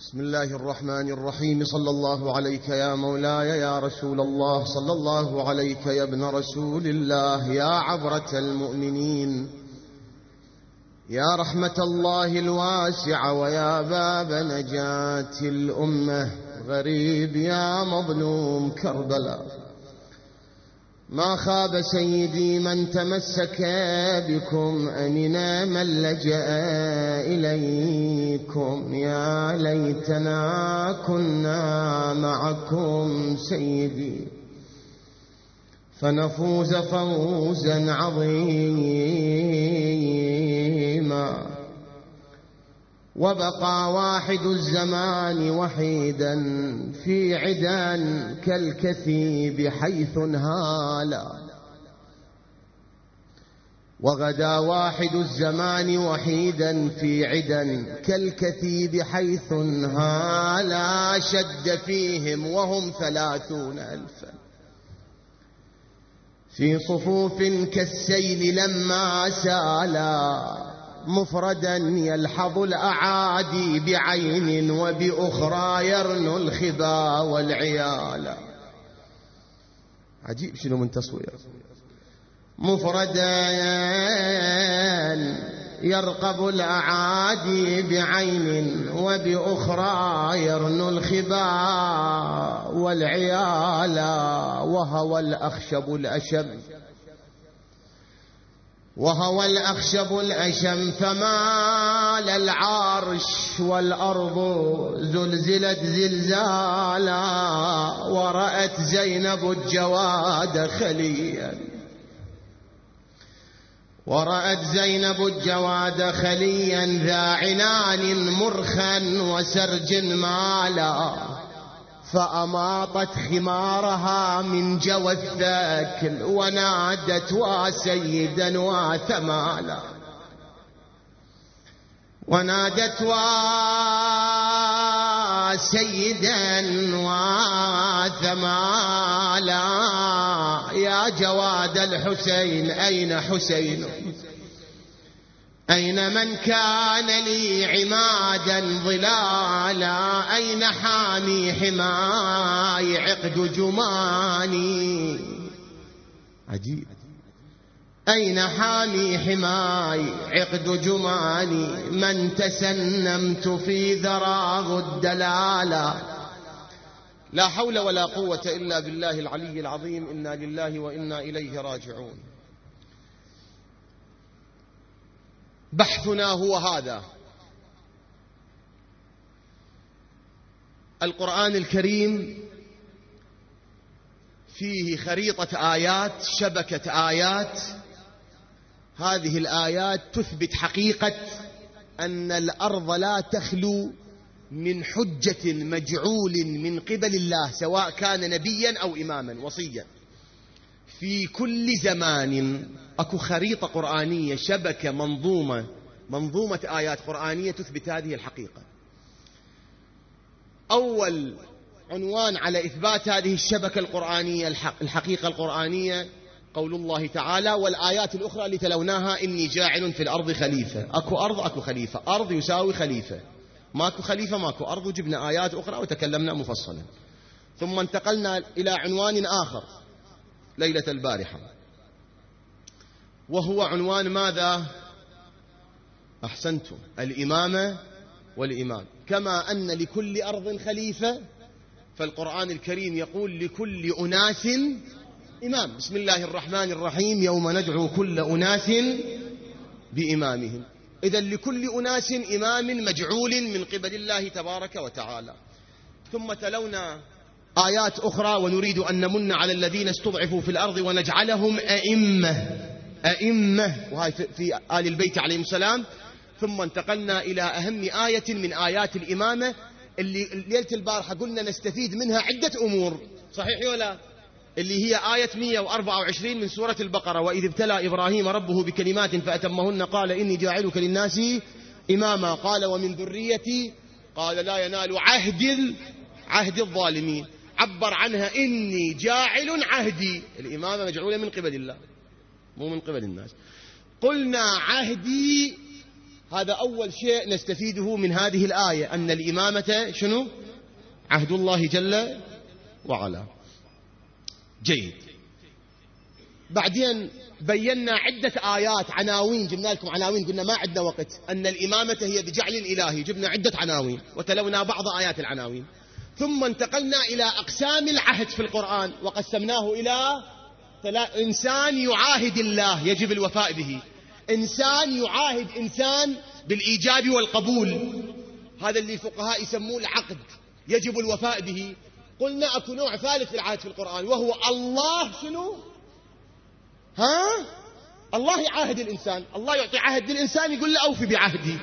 بسم الله الرحمن الرحيم. صلى الله عليك يا مولاي يا رسول الله، صلى الله عليك يا ابن رسول الله، يا عبرة المؤمنين، يا رحمة الله الواسعة، ويا باب نجاة الأمة. غريب يا مظلوم كربلاء، ما خاب سيدي من تمسك بكم، أمنا من لجأ إليكم. يا ليتنا كنا معكم سيدي، فنفوز فوزا عظيما. وبقى واحد الزمان وحيدا في عدن كالكثيب حيث انهالا، وغدا واحد الزمان وحيدا في عدن كالكثيب حيث انهالا. شد فيهم وهم 30,000 في صفوف كالسيل لما سالا، مفردا يلحظ الأعادي بعين، وبأخرى يرنو الخبا والعيال. عجيب شنو من تصوير. مفردا يرقب الأعادي بعين، وبأخرى يرنو الخبا والعيال. وهو الأخشب الأشم، وهو الأخشب الأشم، فمال العرش والأرض زلزلت زلزالا. ورأت زينب الجواد خليا، ورأت زينب الجواد خليا، ذا عنان مرخا وسرج مالا. فأماطت خمارها من جوى الثكل، ونادت وسيدا وثمالا، ونادت وسيدا وثمالا. يا جواد الحسين أين حسين؟ أين من كان لي عمادا ظلالا؟ أين حامي حماي عقد جماني؟ عجيب. أين حامي حماي عقد جماني؟ من تسنمت في ذراه الدلالا. لا حول ولا قوة إلا بالله العلي العظيم. إنا لله وإنا إليه راجعون. بحثنا هو هذا. القرآن الكريم فيه خريطة آيات، شبكة آيات. هذه الآيات تثبت حقيقة أن الأرض لا تخلو من حجة مجعول من قبل الله، سواء كان نبيا أو إماما وصيا. في كل زمان أكو خريطة قرآنية، شبكة منظومة آيات قرآنية تثبت هذه الحقيقة. أول عنوان على إثبات هذه الشبكة القرآنية، الحقيقة القرآنية، قول الله تعالى: والآيات الأخرى اللي تلوناها إني جاعل في الأرض خليفة. أكو أرض أكو خليفة، أرض يساوي خليفة، ماكو خليفة ماكو أرض. وجبنا آيات أخرى وتكلمنا مفصلا. ثم انتقلنا إلى عنوان آخر ليلة البارحة، وهو عنوان ماذا؟ أحسنتم، الإمامة والإمام. كما أن لكل أرض خليفة، فالقرآن الكريم يقول لكل أناس إمام. بسم الله الرحمن الرحيم: يوم ندعو كل أناس بإمامهم. إذن لكل أناس إمام مجعول من قبل الله تبارك وتعالى. ثم تلونا آيات أخرى: ونريد أن نمن على الذين استضعفوا في الأرض ونجعلهم أئمة، وهي في آل البيت عليهم السلام. ثم انتقلنا إلى أهم آية من آيات الإمامة، اللي ليلة البارحة قلنا نستفيد منها عدة أمور، صحيح ولا؟ اللي هي آية 124 من سورة البقرة: وإذ ابتلى إبراهيم ربه بكلمات فأتمهن قال إني جاعلك للناس إماما قال ومن ذريتي قال لا ينال عهد الظالمين. عبر عنها إني جاعل عهدي. الإمامة مجعولة من قبل الله مو من قبل الناس. قلنا عهدي هذا أول شيء نستفيده من هذه الآية، أن الإمامة شنو؟ عهد الله جل وعلا. جيد. بعدين بينا عدة آيات، عناوين، جبنا لكم عناوين، قلنا ما عندنا وقت، أن الإمامة هي بجعل الإلهي، جبنا عدة عناوين وتلونا بعض آيات العناوين. ثم انتقلنا إلى أقسام العهد في القرآن وقسمناه إلى إنسان يعاهد الله يجب الوفاء به، إنسان يعاهد إنسان بالإيجاب والقبول، هذا اللي الفقهاء يسموه العقد يجب الوفاء به. قلنا أكو نوع ثالث في العهد في القرآن، وهو الله شنو؟ الله يعاهد الإنسان، الله يعطي عهد للإنسان يقول له أوفي بعهدي.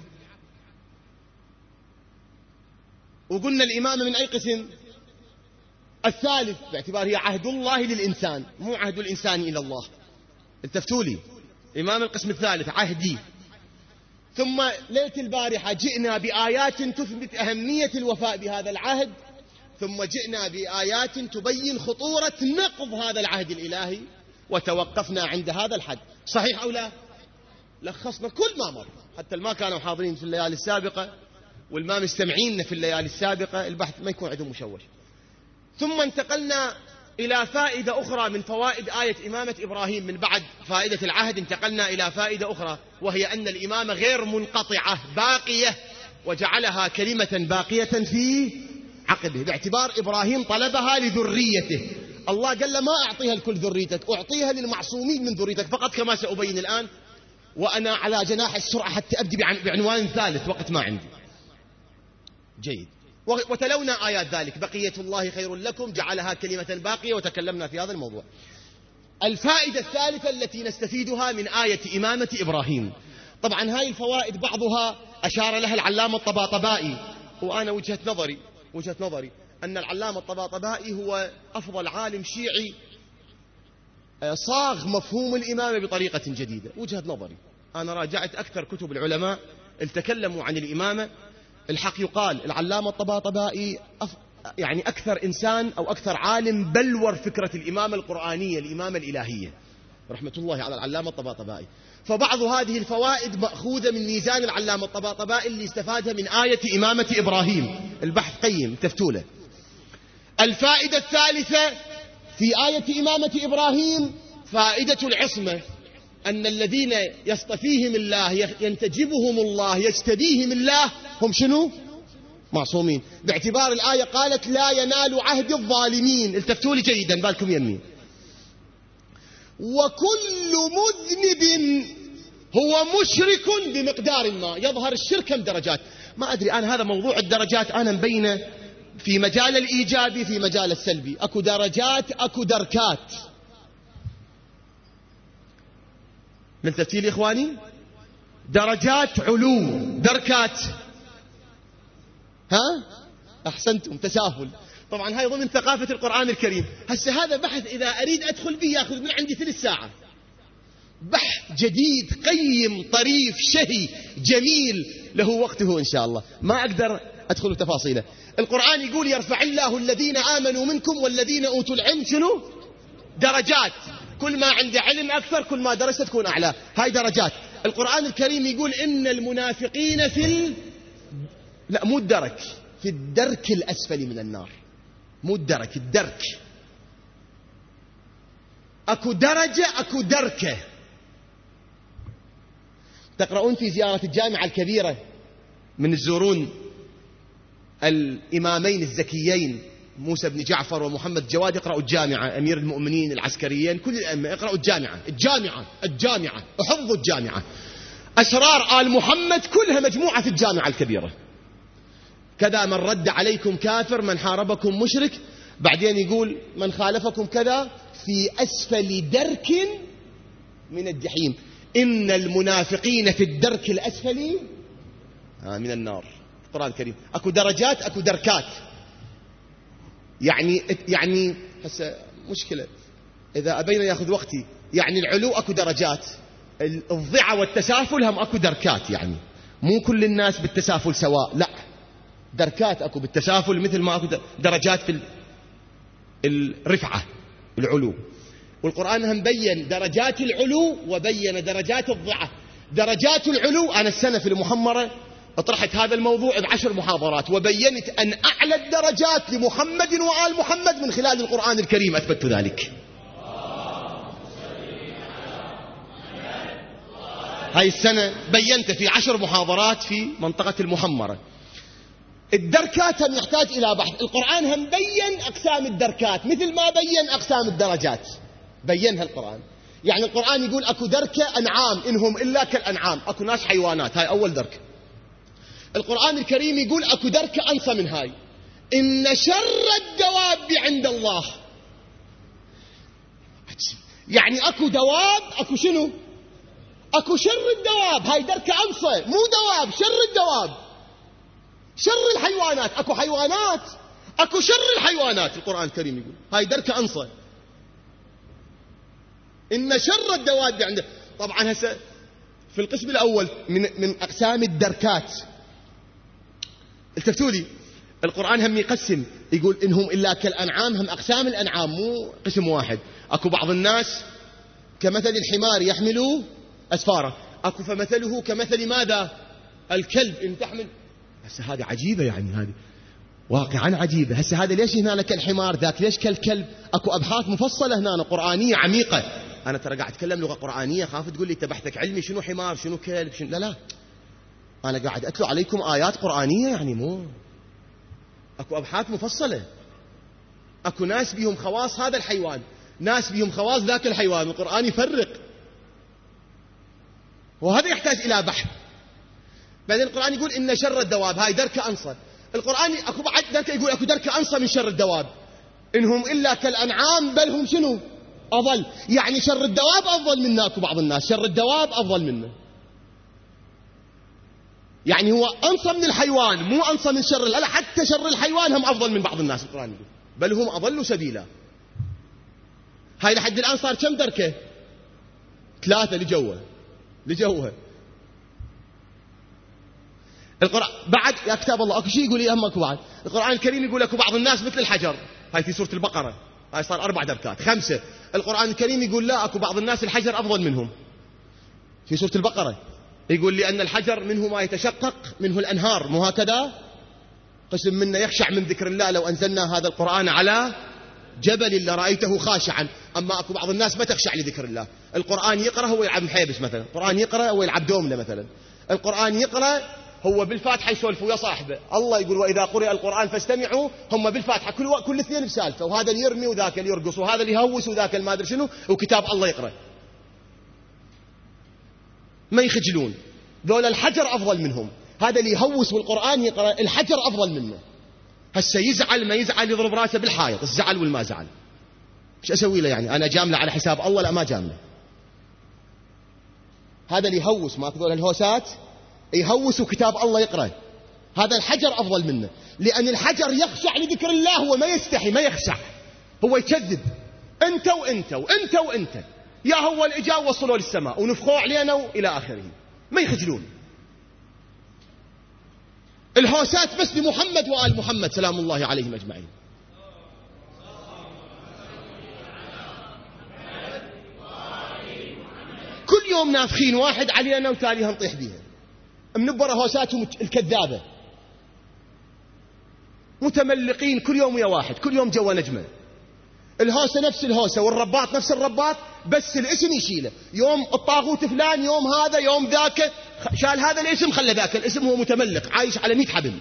وقلنا الإمامة من أي قسم؟ الثالث، باعتبار هي عهد الله للإنسان، مو عهد الإنسان إلى الله. التفتوا لي، إمام القسم الثالث عهدي. ثم ليلة البارحة جئنا بآيات تثبت أهمية الوفاء بهذا العهد، ثم جئنا بآيات تبين خطورة نقض هذا العهد الإلهي، وتوقفنا عند هذا الحد. صحيح أو لا؟ لخصنا كل ما مر، حتى ما كانوا حاضرين في الليالي السابقة والما مستمعين في الليالي السابقة البحث ما يكون عندهم مشوش. ثم انتقلنا إلى فائدة أخرى من فوائد آية إمامة إبراهيم. من بعد فائدة العهد انتقلنا إلى فائدة أخرى، وهي أن الإمامة غير منقطعة باقية، وجعلها كلمة باقية في عقبه، باعتبار إبراهيم طلبها لذريته. الله قال له ما أعطيها لكل ذريتك، أعطيها للمعصومين من ذريتك فقط، كما سأبين الآن، وأنا على جناح السرعة حتى أبدي بعنوان ثالث، وقت ما عندي. جيد. وتلونا آيات ذلك، بقية الله خير لكم، جعلها كلمة باقية، وتكلمنا في هذا الموضوع. الفائدة الثالثة التي نستفيدها من آية إمامة إبراهيم، طبعا هاي الفوائد بعضها أشار لها العلامة الطباطبائي، وأنا وجهة نظري أن العلامة الطباطبائي هو أفضل عالم شيعي صاغ مفهوم الإمامة بطريقة جديدة. وجهة نظري، أنا راجعت أكثر كتب العلماء التكلموا عن الإمامة. الحق يقال العلامة الطباطبائي يعني أكثر إنسان أو أكثر عالم بلور فكرة الإمامة القرآنية، الإمامة الإلهية، رحمة الله على العلامة الطباطبائي. فبعض هذه الفوائد مأخوذة من ميزان العلامة الطباطبائي اللي استفادها من آية إمامة إبراهيم. البحث قيم تفتوله. الفائدة الثالثة في آية إمامة إبراهيم فائدة العصمة، أن الذين يصطفيهم الله، ينتجبهم الله، يجتبيهم الله، هم شنو؟ معصومين، باعتبار الآية قالت لا ينال عهد الظالمين. التفتوا لي جيدا، بالكم يمين. وكل مذنب هو مشرك بمقدار ما، يظهر الشرك كم درجات. ما أدري أنا، هذا موضوع الدرجات أنا مبينه في مجال الإيجابي في مجال السلبي، أكو درجات أكو دركات. نلتفتي لي إخواني، درجات علو، دركات أحسنتم، تساهل. طبعا هاي ضمن ثقافة القرآن الكريم. هسه هذا بحث إذا أريد أدخل به يأخذ من عندي 3 ساعة، بحث جديد قيم طريف شهي جميل له وقته إن شاء الله، ما أقدر أدخل تفاصيله. القرآن يقول يرفع الله الذين آمنوا منكم والذين أوتوا العلم شنو؟ درجات، كل ما عنده علم أكثر كل ما درست تكون أعلى، هاي درجات. القرآن الكريم يقول إن المنافقين لا مو الدرك، في الدرك الأسفل من النار، مو الدرك، الدرك. أكو درجة أكو دركة. تقرؤون في زيارة الجامعة الكبيرة من الزورون الإمامين الزكيين موسى بن جعفر ومحمد جواد، اقرأوا الجامعة، أمير المؤمنين العسكريين، كل الأئمة اقرأوا الجامعة، احفظوا الجامعة. أسرار آل محمد كلها مجموعة في الجامعة الكبيرة. كذا من رد عليكم كافر، من حاربكم مشرك، بعدين يقول من خالفكم كذا في أسفل درك من الجحيم، إن المنافقين في الدرك الأسفل من النار. القرآن الكريم أكو درجات أكو دركات. يعني هسه مشكلة إذا أبينا يأخذ وقتي، يعني العلو أكو درجات، الضعة والتسافل هم أكو دركات، يعني مو كل الناس بالتسافل سواء، لا دركات أكو بالتسافل، مثل ما أكو درجات في الرفعة العلو. والقرآن هم بين درجات العلو وبين درجات الضعة. درجات العلو. أنا السنة في المحمرة اطرحت هذا الموضوع ب10 محاضرات، وبينت أن أعلى الدرجات لمحمد وآل محمد من خلال القرآن الكريم، أثبت ذلك. هاي السنة بينت في 10 محاضرات في منطقة المحمرة. الدركات هم يحتاج إلى بحث. القرآن هم بين أقسام الدركات مثل ما بين أقسام الدرجات، بينها القرآن. يعني القرآن يقول أكو دركة أنعام إنهم إلا كالأنعام، أكو ناس حيوانات، هاي أول دركة. القرآن الكريم يقول أكو دركة أنصى من هاي، إن شر الدواب عند الله. يعني أكو دواب، أكو شنو؟ أكو شر الدواب، هاي دركة أنصى، مو دواب، شر الدواب، شر الحيوانات. أكو حيوانات، أكو شر الحيوانات. القرآن الكريم يقول هاي دركة أنصى، إن شر الدواب عنده. طبعا هسه في القسم الأول من أقسام الدركات، التفتوا لي، القرآن هم يقسم، يقول إنهم إلا كالأنعام، هم أقسام الأنعام مو قسم واحد. أكو بعض الناس كمثل الحمار يحمل أسفاره، أكو فمثله كمثل ماذا؟ الكلب إن تحمل. هسه هذه عجيبة، يعني هذه واقعا عجيبة. هسه هذا ليش هنا كالحمار، ذاك ليش كالكلب؟ أكو أبحاث مفصلة هنا قرآنية عميقة. أنا ترى قاعد أتكلم لغة قرآنية، خاف تقول لي أنت بحثك علمي، شنو حمار شنو كلب شنو. لا لا، أنا قاعد أتلو عليكم آيات قرآنية، يعني مو أكو أبحاث مفصلة. أكو ناس بيهم خواص هذا الحيوان، ناس بيهم خواص ذاك الحيوان، القرآن يفرق، وهذا يحتاج إلى بحث. بعدين القرآن يقول إن شر الدواب، هاي دركة أنصى. القرآن أكو بعد دركة يقول أكو دركة أنصى من شر الدواب، إنهم إلا كالأنعام بل هم شنو؟ أضل. يعني شر الدواب أفضل منا. أكو بعض الناس شر الدواب أفضل منه، يعني هو أنصى من الحيوان، مو أنصى من شر. لا، حتى شر الحيوان هم أفضل من بعض الناس. القرآن يقول بل هم أضلوا سبيلا. هاي لحد الآن صار كم دركة؟ 3 لجوه. القرآن بعد يا كتاب الله اكو شيء يقول لي اكو بعد. القرآن الكريم يقول اكو بعض الناس مثل الحجر، هاي في سورة البقرة، هاي صار 4 دركات 5. القرآن الكريم يقول لا، اكو بعض الناس الحجر افضل منهم، في سورة البقرة يقول لأن الحجر منه ما يتشقق منه الأنهار، مو هكذا؟ قسم منا يخشع من ذكر الله، لو أنزلنا هذا القرآن على جبل لرأيته خاشعا. أما أكو بعض الناس ما تخشع لذكر الله. القرآن يقرأ هو يلعب محيبس مثلا، القرآن يقرأ هو يلعب دومنة مثلا، القرآن يقرأ هو بالفاتحة يسولف ويا صاحبه. الله يقول وإذا قرئ القرآن فاستمعوا، هم بالفاتحة كل اثنين بسالفة، وهذا اللي يرمي وذاك اللي يرقص، وهذا اللي يهوس وذاك اللي ما أدري شنو، وكتاب الله يقرأ، ما يخجلون. ذولا الحجر أفضل منهم، هذا اللي يهوس والقرآن يقرأ الحجر أفضل منه. هسه يزعل ما يزعل يضرب راسه بالحائط، الزعل والما زعل، ايش أسوي له يعني؟ أنا جامله على حساب الله؟ لا، ما جامله. هذا اللي يهوس، ما ذولا الهوسات يهوس وكتاب الله يقرأ، هذا الحجر أفضل منه، لأن الحجر يخشع لذكر الله، هو ما يستحي ما يخشع، هو يكذب. أنت وأنت وأنت وأنت، يا هو اللي اجا وصلوا للسماء ونفخوا علينا وإلى آخره، ما يخجلون. الهوسات بس لمحمد وآل محمد سلام الله عليهم أجمعين. كل يوم نافخين واحد علينا وتاليها نطيح بيها، منبرة هوساتهم الكذابة، متملقين كل يوم ويا واحد، كل يوم جوا نجمة. الهوسة نفس الهوسة والرباط نفس الرباط، بس الاسم يشيله، يوم الطاغوت فلان، يوم هذا يوم ذاك، شال هذا الاسم خلى ذاك الاسم، هو متملق عايش على 100 حبل.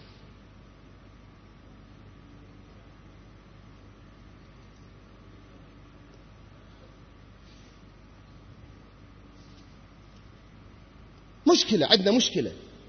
مشكلة، عندنا مشكلة.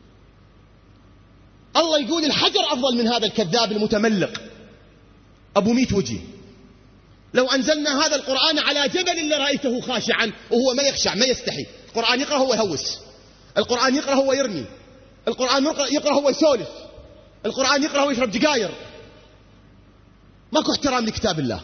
الله يقول الحجر أفضل من هذا الكذاب المتملق أبو 100 وجه. لو أنزلنا هذا القرآن على جبل لرأيته خاشعا، وهو ما يخشع ما يستحي. القرآن يقرأ هو يهوس، القرآن يقرأ هو يرمي، القرآن يقرأ هو يسولف، القرآن يقرأ هو يشرب جقاير. ماكو احترام لكتاب الله.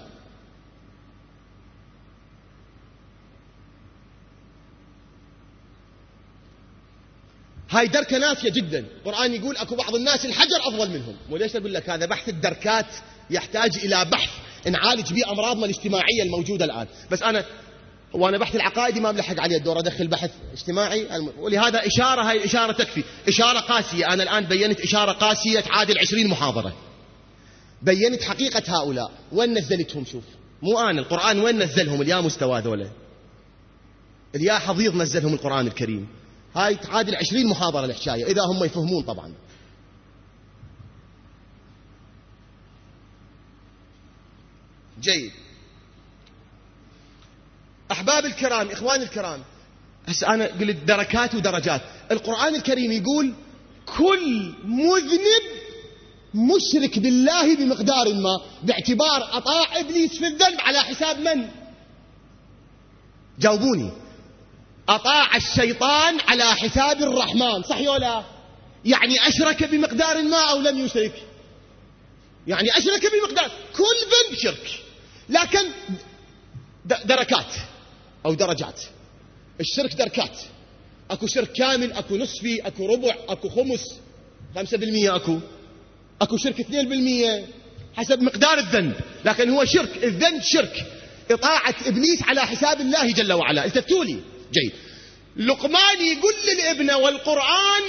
هاي دركة ناسية جدا. القرآن يقول أكو بعض الناس الحجر أفضل منهم. وليش أقول لك هذا بحث الدركات يحتاج إلى بحث نعالج به أمراضنا الاجتماعية الموجودة الآن. بس أنا وأنا بحث العقائدي ما ملحق عليه الدور، أدخل بحث اجتماعي، ولهذا إشارة، هاي الإشارة تكفي، إشارة قاسية. أنا الآن بينت إشارة قاسية تعادل 20 محاضرة، بينت حقيقة هؤلاء. وين نزلتهم؟ شوف، مو أنا، القرآن وين نزلهم؟ اليا مستوى ذولا، اليا حضيض نزلهم القرآن الكريم. هاي تعادل 20 محاضرة الحكاية، إذا هم يفهمون طبعا. جيد. أحباب الكرام، إخواني الكرام، هسه أنا قلت دركات ودرجات. القرآن الكريم يقول كل مذنب مشرك بالله بمقدار ما، باعتبار أطاع إبليس في الذنب على حساب من؟ جاوبوني. أطاع الشيطان على حساب الرحمن، صح ولا لا؟ يعني أشرك بمقدار ما أو لم يشرك؟ يعني أشرك بمقدار، كل ذنب شرك. لكن دركات أو درجات. الشرك دركات، أكو شرك كامل، أكو نصفي، أكو ربع، أكو خمس، 5%، أكو شرك 2%، حسب مقدار الذنب. لكن هو شرك، الذنب شرك، إطاعة إبليس على حساب الله جل وعلا. التفتوا لي. جيد. لقمان يقول للابن والقرآن،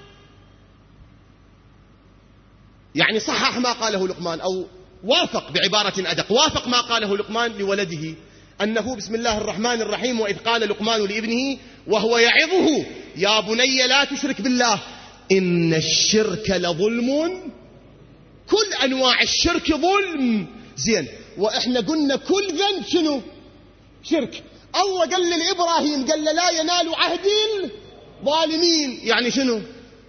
يعني صحح ما قاله لقمان، أو وافق بعبارة أدق، وافق ما قاله لقمان لولده، أنه بسم الله الرحمن الرحيم: وإذ قال لقمان لابنه وهو يعظه يا بني لا تشرك بالله إن الشرك لظلم. كل أنواع الشرك ظلم. زين، وإحنا قلنا كل ذنب شنو؟ شرك. الله قال لإبراهيم، قال له لا ينال عهد الظالمين. يعني شنو؟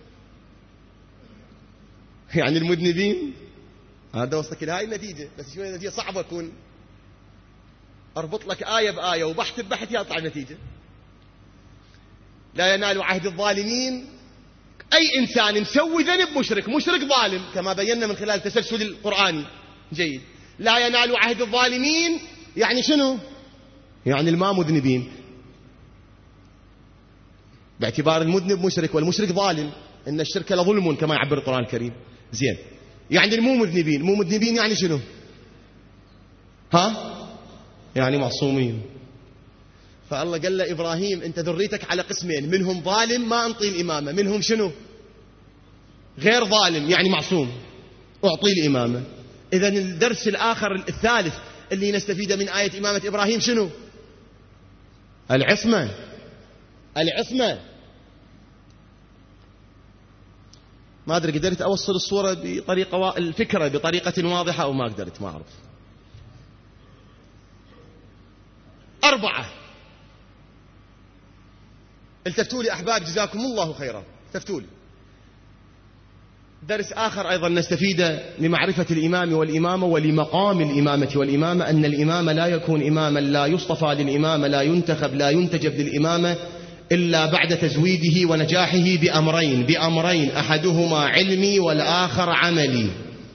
يعني المذنبين. هذا وصلك لهاي النتيجة. بس شوية النتيجة صعبة تكون، أربط لك آية بآية وبحث ببحث يطلع النتيجة. لا ينال عهد الظالمين، أي إنسان مسوي ذنب مشرك، مشرك ظالم، كما بينا من خلال التسلسل القرآني. جيد. لا ينال عهد الظالمين يعني شنو؟ يعني الما مذنبين، باعتبار المذنب مشرك والمشرك ظالم، إن الشرك لظلم كما يعبر القرآن الكريم. زين، يعني المو مذنبين، مو مذنبين يعني شنو؟ ها؟ يعني معصومين. فالله قال له إبراهيم أنت ذريتك على قسمين، منهم ظالم ما أنطي الإمامة، منهم شنو؟ غير ظالم يعني معصوم، أعطي الإمامة. إذن الدرس الآخر الثالث اللي نستفيده من آية إمامة إبراهيم شنو؟ العصمة. العصمة. ما أدري قدرت أوصل الصورة بطريقة، الفكرة بطريقة واضحة أو ما قدرت، ما أعرف. 4. التفتوا لي أحباب جزاكم الله خيرا، التفتوا لي. درس آخر أيضا نستفيده لمعرفة الإمام والإمامة ولمقام الإمامة والإمامة، أن الإمام لا يكون إماما، لا يصطفى للإمامة، لا ينتخب، لا ينتجب للإمامة إلا بعد تزويده ونجاحه بأمرين أحدهما علمي والآخر عملي.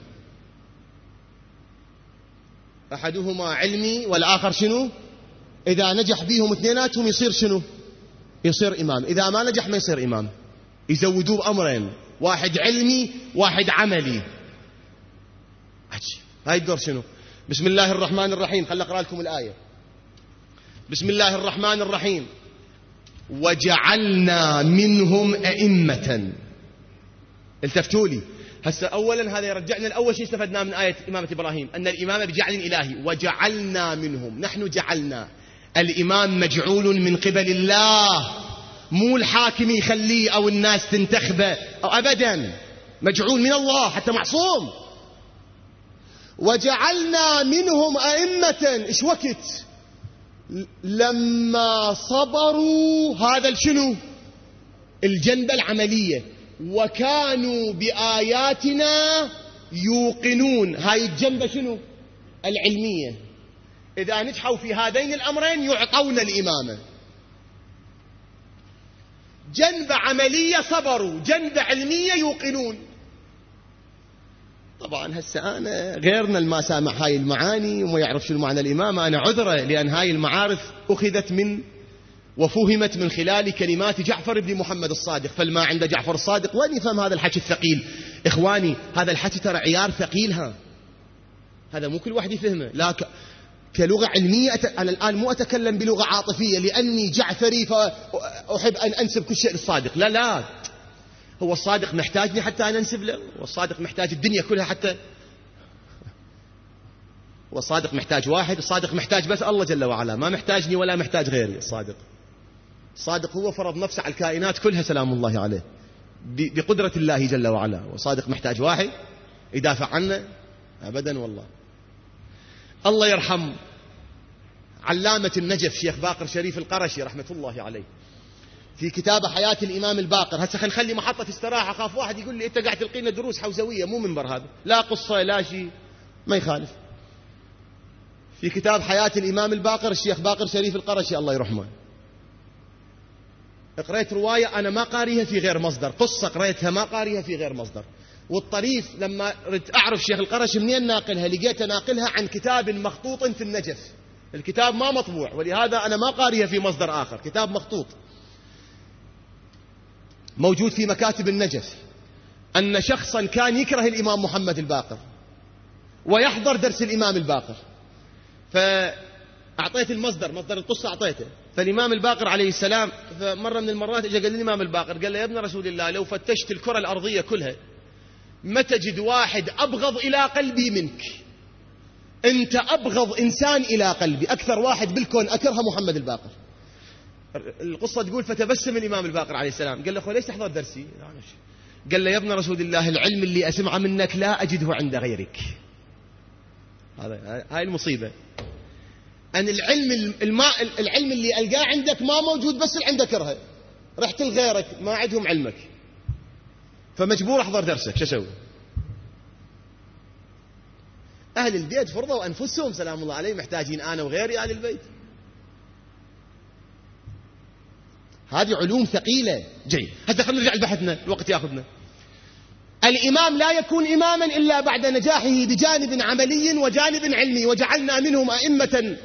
أحدهما علمي والآخر شنو؟ إذا نجح بيهم اثنيناتهم يصير شنو؟ يصير إمام. إذا ما نجح ما يصير إمام، يزودوه بأمرين، واحد علمي واحد عملي. هاي الدور شنو؟ بسم الله الرحمن الرحيم. خل أقرأ لكم الآية. بسم الله الرحمن الرحيم: وجعلنا منهم أئمة. التفتوا لي. هسه أولا هذا يرجعنا لأول شيء استفدناه من آية إمامة إبراهيم، أن الإمامة بجعل إلهي. وجعلنا منهم، نحن جعلنا. الإمام مجعول من قبل الله، مو الحاكم يخليه أو الناس تنتخبه أو أبدا، مجعول من الله حتى معصوم. وجعلنا منهم أئمة. إيش وقت؟ لما صبروا. هذا الشنو؟ الجنبة العملية. وكانوا بآياتنا يوقنون. هاي الجنبة شنو؟ العلمية. إذا نجحوا في هذين الأمرين يعطون الإمامة. جنبة عملية صبروا، جنبة علمية يوقنون. طبعا هسه أنا غيرنا الما سامع هاي المعاني وما يعرف شو المعنى الإمامة، أنا عذره، لأن هاي المعارف أخذت من وفهمت من خلال كلمات جعفر بن محمد الصادق. فالما عند جعفر الصادق وين يفهم هذا الحكي الثقيل؟ إخواني هذا الحكي ترى عيار ثقيل، هذا مو كل واحد يفهمه. لا كلغة علمية أنا الآن مو أتكلم بلغة عاطفية لأني جعفري فأحب أن أنسب كل شيء للصادق. لا لا، هو الصادق محتاجني حتى أن أنسب له، والصادق محتاج الدنيا كلها حتى، والصادق محتاج واحد، الصادق محتاج بس الله جل وعلا، ما محتاجني ولا محتاج غيري. الصادق هو فرض نفسه على الكائنات كلها سلام الله عليه بقدرة الله جل وعلا، والصادق محتاج واحد يدافع عنه أبدا. والله الله يرحم علامة النجف شيخ باقر شريف القرشي رحمة الله عليه في كتاب حياة الإمام الباقر. هسه خلي محطة استراحة، خاف واحد يقول لي أنت قاعد تلقي لنا دروس حوزوية، مو منبر هذا، لا قصة لا شيء، ما يخالف. في كتاب حياة الإمام الباقر الشيخ باقر شريف القرشي الله يرحمه، قريت رواية أنا ما قاريها في غير مصدر، قصة قريتها ما قاريها في غير مصدر، والطريف لما ردت أعرف شيخ القرشي منين ناقلها، لقيت ناقلها عن كتاب مخطوط في النجف، الكتاب ما مطبوع، ولهذا أنا ما قاريها في مصدر آخر، كتاب مخطوط موجود في مكاتب النجف، أن شخصا كان يكره الإمام محمد الباقر ويحضر درس الإمام الباقر، فأعطيت المصدر، مصدر القصة أعطيته، فالإمام الباقر عليه السلام مرة من المرات اجى قال للإمام الباقر، قال له يا ابن رسول الله لو فتشت الكرة الأرضية كلها ما تجد واحد أبغض إلى قلبي منك، أنت أبغض إنسان إلى قلبي، أكثر واحد بالكون أكره محمد الباقر. القصة تقول فتبسم الإمام الباقر عليه السلام، قال له أخوي ليش تحضر درسي؟ قال له يا ابن رسول الله العلم اللي أسمعه منك لا أجده عند غيرك. هاي المصيبة، أن العلم اللي ألقاه عندك ما موجود، بس اللي عندك كرهه، رحت لغيرك ما عندهم علمك، فمجبور أحضر درسك. شو أسوي؟ أهل البيت فرضوا أنفسهم سلام الله عليه، محتاجين أنا وغيري أهل البيت. هذه علوم ثقيلة. جيد، هذا خلينا نرجع لبحثنا، الوقت يأخذنا. الإمام لا يكون إماما إلا بعد نجاحه بجانب عملي وجانب علمي، وجعلنا منهم أئمة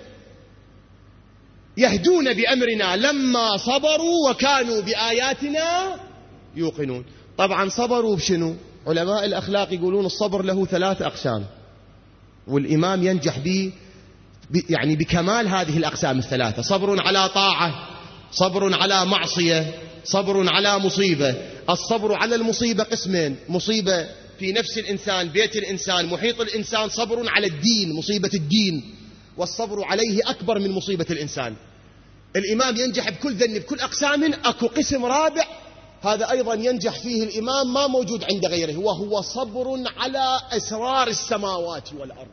يهدون بأمرنا لما صبروا وكانوا بآياتنا يوقنون. طبعا صبروا بشنو؟ علماء الأخلاق يقولون الصبر له 3 أقسام، والإمام ينجح يعني بكمال هذه الأقسام ال3: صبر على طاعة، صبر على معصية، صبر على مصيبة. الصبر على المصيبة قسمين: مصيبة في نفس الإنسان، بيت الإنسان، محيط الإنسان، صبر على الدين، مصيبة الدين، والصبر عليه أكبر من مصيبة الإنسان. الإمام ينجح بكل ذنب بكل أقسام. أكو قسم رابع هذا أيضا ينجح فيه الإمام ما موجود عند غيره، وهو صبر على أسرار السماوات والأرض.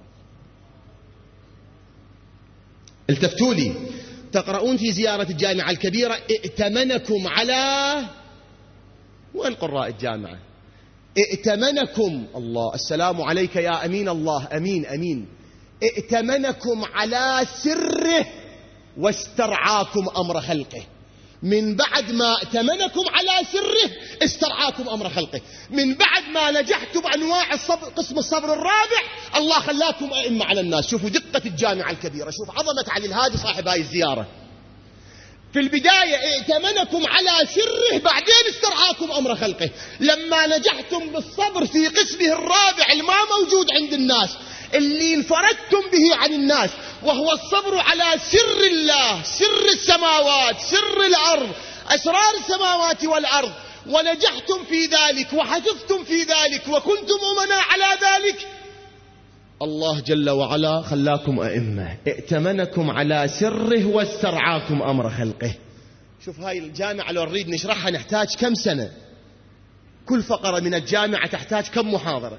التفتوا لي، تقرؤون في زيارة الجامعة الكبيرة ائتمنكم على، وين قراء الجامعة؟ ائتمنكم الله، السلام عليك يا أمين الله، أمين أمين، ائتمنكم على سره واسترعاكم أمر خلقه. من بعد ما ائتمنكم على سره استرعاكم أمر خلقه، من بعد ما نجحتم بأنواع الصبر، قسم الصبر الرابع، الله خلاكم أئمة على الناس. شوفوا دقة الجامعة الكبيرة، شوف عظمة علي الهادي صاحب هاي الزيارة. في البداية ائتمنكم على سره، بعدين استرعاكم أمر خلقه. لما نجحتم بالصبر في قسمه الرابع اللي ما موجود عند الناس، اللي انفردتم به عن الناس، وهو الصبر على سر الله، سر السماوات، سر الأرض، أسرار السماوات والأرض، ونجحتم في ذلك وحفظتم في ذلك وكنتم أمنا على ذلك، الله جل وعلا خلاكم أئمة، ائتمنكم على سره واسترعاكم أمر خلقه. شوف هاي الجامعة لو نريد نشرحها نحتاج كم سنة، كل فقرة من الجامعة تحتاج كم محاضرة.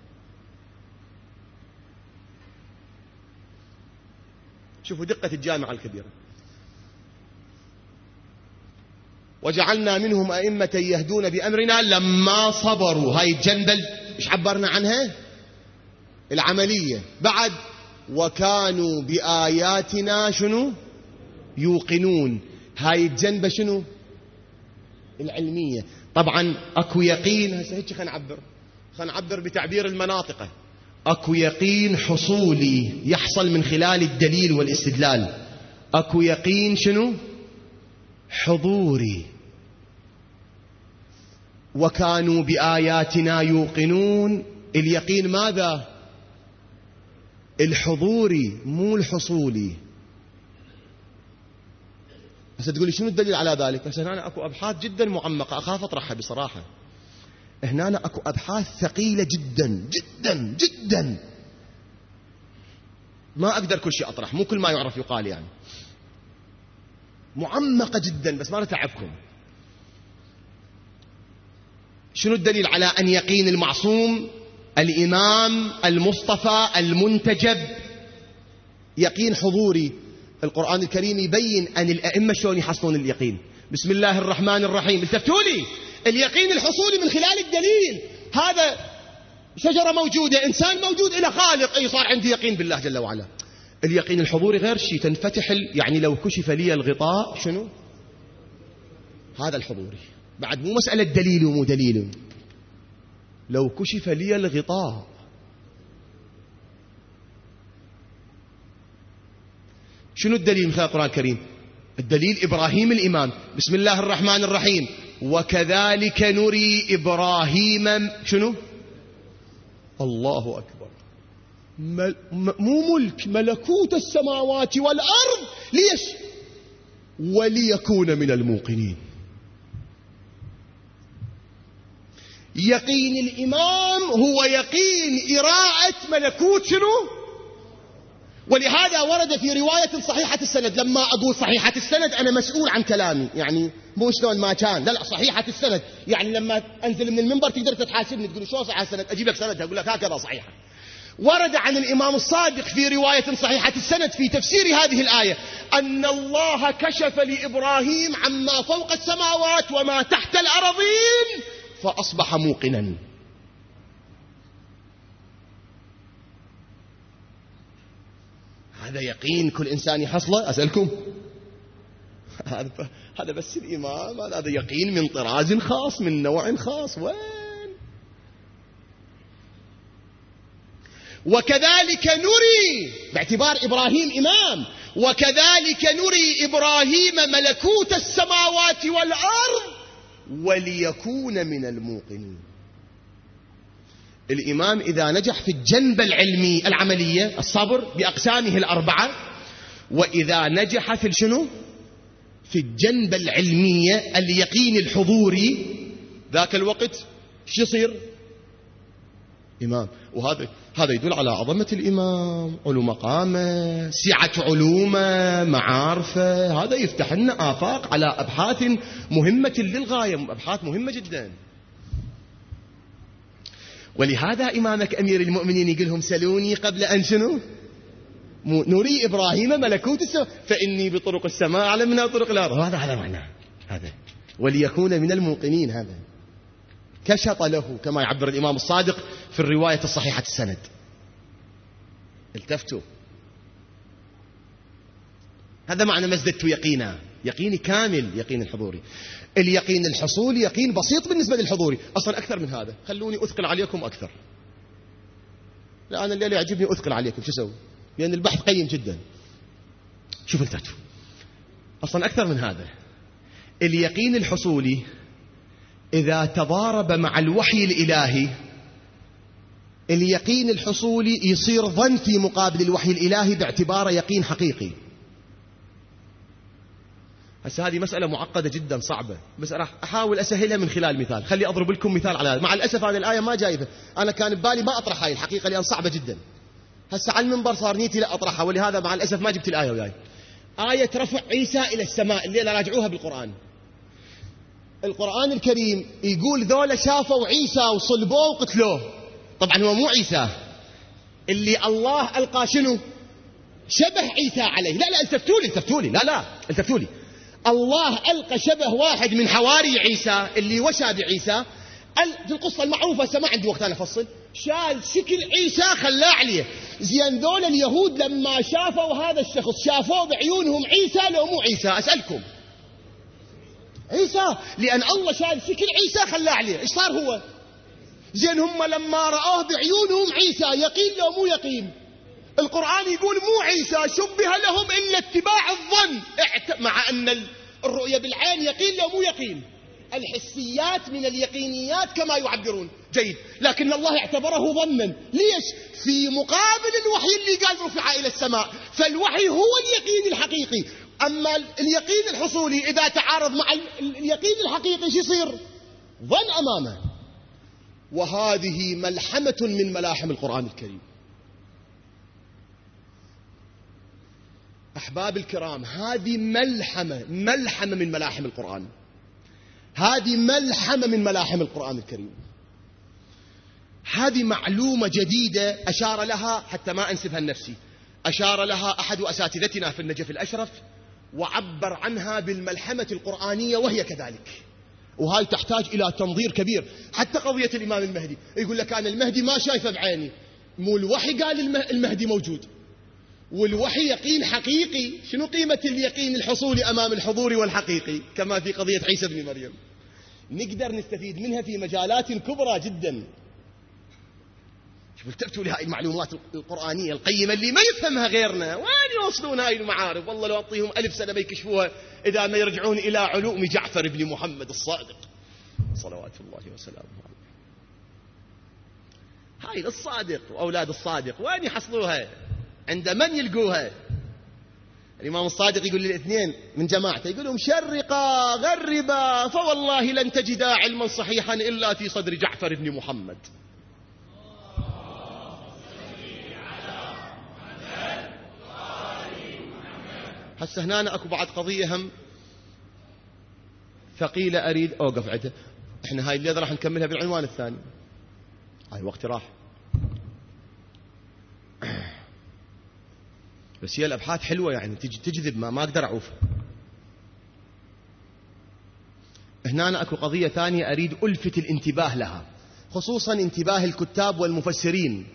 شوفوا دقة الجامعة الكبيرة. وجعلنا منهم أئمة يهدون بأمرنا لما صبروا، هاي الجنبة إيش عبرنا عنها؟ العملية. بعد وكانوا بآياتنا شنو؟ يوقنون، هاي الجنبة شنو؟ العلمية. طبعا أكو يقين، هسه هيك خلينا نعبر بتعبير المناطق، أكو يقين حصولي يحصل من خلال الدليل والاستدلال، أكو يقين شنو؟ حضوري. وكانوا بآياتنا يوقنون، اليقين ماذا؟ الحضوري مو الحصولي. هسه تقول لي شنو الدليل على ذلك؟ هسه هنا اكو ابحاث جدا معمقه، اخاف اطرحها بصراحه. هنا اكو ابحاث ثقيله جدا جدا جدا، ما اقدر كل شيء اطرح، مو كل ما يعرف يقال يعني، معمقه جدا، بس ما نتعبكم. شنو الدليل على ان يقين المعصوم الامام المصطفى المنتجب يقين حضوري؟ القرآن الكريم يبين أن الأئمة شلون يحصلون اليقين. بسم الله الرحمن الرحيم. التفتوا لي، اليقين الحصولي من خلال الدليل. هذا شجرة موجودة، إنسان موجود، إلى خالق، أي صار عندي يقين بالله جل وعلا. اليقين الحضوري غير شيء، تنفتح يعني لو كشف لي الغطاء شنو؟ هذا الحضوري، بعد مو مسألة دليل ومو دليل، لو كشف لي الغطاء. شنو الدليل من خلال القرآن الكريم؟ الدليل إبراهيم الإمام. بسم الله الرحمن الرحيم. وكذلك نري إبراهيم شنو؟ الله أكبر. مو ملك، ملكوت السماوات والأرض. ليش؟ وليكون من الموقنين. يقين الإمام هو يقين إراءة ملكوت شنو؟ ولهذا ورد في رواية صحيحة السند. لما أقول صحيحة السند أنا مسؤول عن كلامي، يعني مو شلون ما كان، لا صحيحة السند، يعني لما أنزل من المنبر تقدر تتحاسبني تقول شو صحيحة السند، أجيب لك سندها أقول لك هكذا صحيحة. ورد عن الإمام الصادق في رواية صحيحة السند في تفسير هذه الآية أن الله كشف لإبراهيم عما فوق السماوات وما تحت الأراضين فأصبح موقنا. هذا يقين كل إنسان يحصله؟ أسألكم، هذا بس الإمام؟ هذا يقين من طراز خاص، من نوع خاص. وين؟ وكذلك نري، باعتبار إبراهيم إمام، وكذلك نري إبراهيم ملكوت السماوات والأرض وليكون من الموقنين. الإمام إذا نجح في الجنبة العملية الصبر بأقسامه الأربعة، وإذا نجح في شنو؟ في الجنبة العلمية اليقين الحضوري، ذاك الوقت شو يصير؟ إمام. وهذا يدل على عظمة الإمام، علو مقامه، سعة علومه، معارفه. هذا يفتح لنا آفاق على أبحاث مهمة للغاية، أبحاث مهمة جدا. ولهذا إمامك أمير المؤمنين يقول لهم سلوني قبل أن شنو؟ نري إبراهيم ملكوت السماء فإني بطرق السماء أعلم من طرق الأرض. هذا معناه، هذا وليكون من الموقنين. هذا كشط له كما يعبر الإمام الصادق في الرواية الصحيحة السند. التفتوا، هذا معنى ما ازددت يقينا، يقيني كامل، يقين الحضوري. اليقين الحصولي يقين بسيط بالنسبة للحضوري، أصلا أكثر من هذا. خلوني أثقل عليكم أكثر، لا أنا اللي يعجبني أثقل عليكم، شو أسوي؟ لأن البحث قيم جدا. شوف التفتوا، أصلا أكثر من هذا. اليقين الحصولي إذا تضارب مع الوحي الإلهي، اليقين الحصولي يصير ظن في مقابل الوحي الإلهي باعتباره يقين حقيقي. هسه هذه مسألة معقدة جدا صعبة، بس راح أحاول أسهلها من خلال مثال. خلي أضرب لكم مثال على هذا. مع الأسف هذه الآية ما جايبها، أنا كان ببالي ما أطرح هاي الحقيقة لأن صعبة جدا. هسه على المنبر صار نيتي لا أطرحها، ولهذا مع الأسف ما جبت الآية وياي. آية رفع عيسى إلى السماء، الليلة راجعوها بالقرآن. القرآن الكريم يقول ذولا شافوا عيسى وصلبوه وقتلوه. طبعا هو مو عيسى اللي الله ألقى شنو؟ شبه عيسى عليه. لا التفتوا لي. الله ألقى شبه واحد من حواري عيسى اللي وشى بعيسى. في القصة المعروفة، ما عندي وقت أنا أفصل، شال شكل عيسى خلاه عليه. زين ذول اليهود لما شافوا هذا الشخص شافوه بعيونهم عيسى لو مو عيسى؟ أسألكم. عيسى، لأن الله شال شكل عيسى خلاه عليه. إيش صار هو؟ زين هم لما رأوه بعيونهم عيسى، يقين لو مو يقين؟ القرآن يقول مو عيسى، شبه لهم إلا اتباع الظن، مع أن الرؤية بالعين يقين لو مو يقين؟ الحسيات من اليقينيات كما يعبرون. جيد، لكن الله اعتبره ظنا. ليش؟ في مقابل الوحي اللي قال رفع إلى السماء، فالوحي هو اليقين الحقيقي. أما اليقين الحصولي إذا تعارض مع اليقين الحقيقي شو يصير؟ ظن أمامه. وهذه ملحمة من ملاحم القرآن الكريم. أحباب الكرام، هذه ملحمة من ملاحم القرآن. هذه ملحمة من ملاحم القرآن الكريم. هذه معلومة جديدة أشار لها، حتى ما أنسبها لنفسي، أشار لها أحد أساتذتنا في النجف الأشرف وعبر عنها بالملحمة القرآنية، وهي كذلك. وهاي تحتاج إلى تنظير كبير. حتى قضية الإمام المهدي، يقول لك أنا المهدي ما شايفه بعيني، مو الوحي قال المهدي موجود، والوحي يقين حقيقي. شنو قيمة اليقين الحصولي أمام الحضور والحقيقي؟ كما في قضية عيسى بن مريم، نقدر نستفيد منها في مجالات كبرى جدا. شوفوا التفتوا لهاي المعلومات القرآنية القيمة اللي ما يفهمها غيرنا. وين يوصلون هاي المعارف؟ والله لو أعطيهم 1000 سنة بيكشفوها إذا ما يرجعون إلى علوم جعفر بن محمد الصادق صلوات الله وسلامه عليه. هاي الصادق وأولاد الصادق وين يحصلوها؟ عند من يلقوها؟ الإمام الصادق يقول للاثنين من جماعته، يقول لهم شرقا غربا فوالله لن تجدا علما صحيحا إلا في صدر جعفر بن محمد. هسه هنا أكو بعد قضية هم ثقيلة أريد أوقف عندها. إحنا هاي الليلة راح نكملها بالعنوان الثاني، هاي وقت راح. بس هي الأبحاث حلوة يعني تجذب، ما أقدر أعوف. هنا أكو قضية ثانية أريد ألفت الانتباه لها، خصوصا انتباه الكتاب والمفسرين.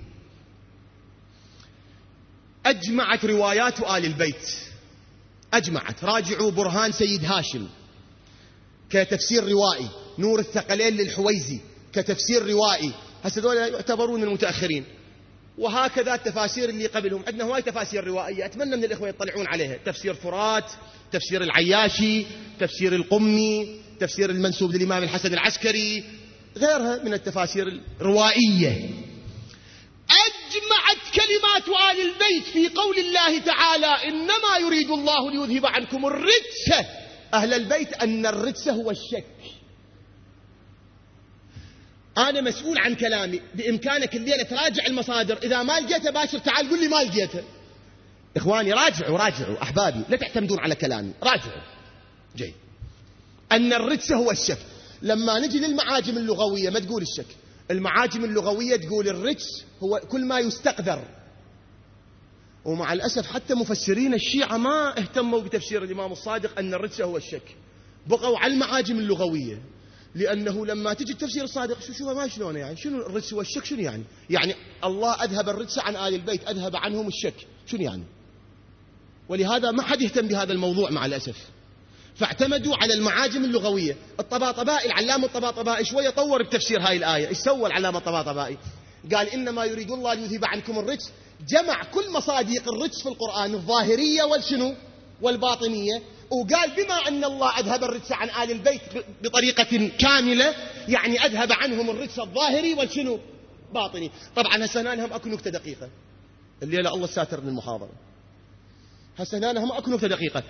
أجمعت روايات آل البيت، أجمعت. راجعوا برهان سيد هاشم كتفسير روائي، نور الثقلين للحويزي كتفسير روائي. هسه دول يعتبرون المتأخرين. وهكذا التفاسير اللي قبلهم. عندنا هواي تفاسير روائية أتمنى من الإخوة يطلعون عليها. تفسير فرات، تفسير العياشي، تفسير القمي، تفسير المنسوب للإمام الحسن العسكري، غيرها من التفاسير الروائية. أجمعت كلمات آل البيت في قول الله تعالى إنما يريد الله ليذهب عنكم الرجس أهل البيت، أن الرجس هو الشك. أنا مسؤول عن كلامي، بإمكانك الليلة تراجع المصادر، إذا ما لقيتها باشر تعال قل لي ما لقيتها. إخواني راجعوا أحبابي، لا تعتمدون على كلامي، راجعوا. جيد. أن الرجس هو الشك. لما نجي للمعاجم اللغوية ما تقول الشك، المعاجم اللغوية تقول الرجس هو كل ما يستقذر. ومع الأسف حتى مفسرين الشيعة ما اهتموا بتفسير الإمام الصادق أن الرجس هو الشك، بقوا على المعاجم اللغوية. لأنه لما تجي التفسير الصادق شو ما شلونه يعني؟ شنو الرجس والشك؟ شنو يعني؟ يعني الله أذهب الرجس عن آل البيت، أذهب عنهم الشك، شنو يعني؟ ولهذا ما حد يهتم بهذا الموضوع مع الأسف، فاعتمدوا على المعاجم اللغوية. الطباطبائي، العلامة الطباطبائي شوية طور التفسير هاي الآية. ايش سوى العلامة الطباطبائي؟ قال إنما يريد الله ليذهب عنكم الرجس، جمع كل مصادق الرجس في القرآن، الظاهرية والشنو والباطنية، وقال بما أن الله أذهب الرجس عن آل البيت بطريقة كاملة، يعني أذهب عنهم الرجس الظاهري والشنو باطني. طبعا هسه هنا هم أكو نكتة دقيقة، الليلة الله ساتر من المحاضرة. هسه هنا هم أكو نكتة دقيقة.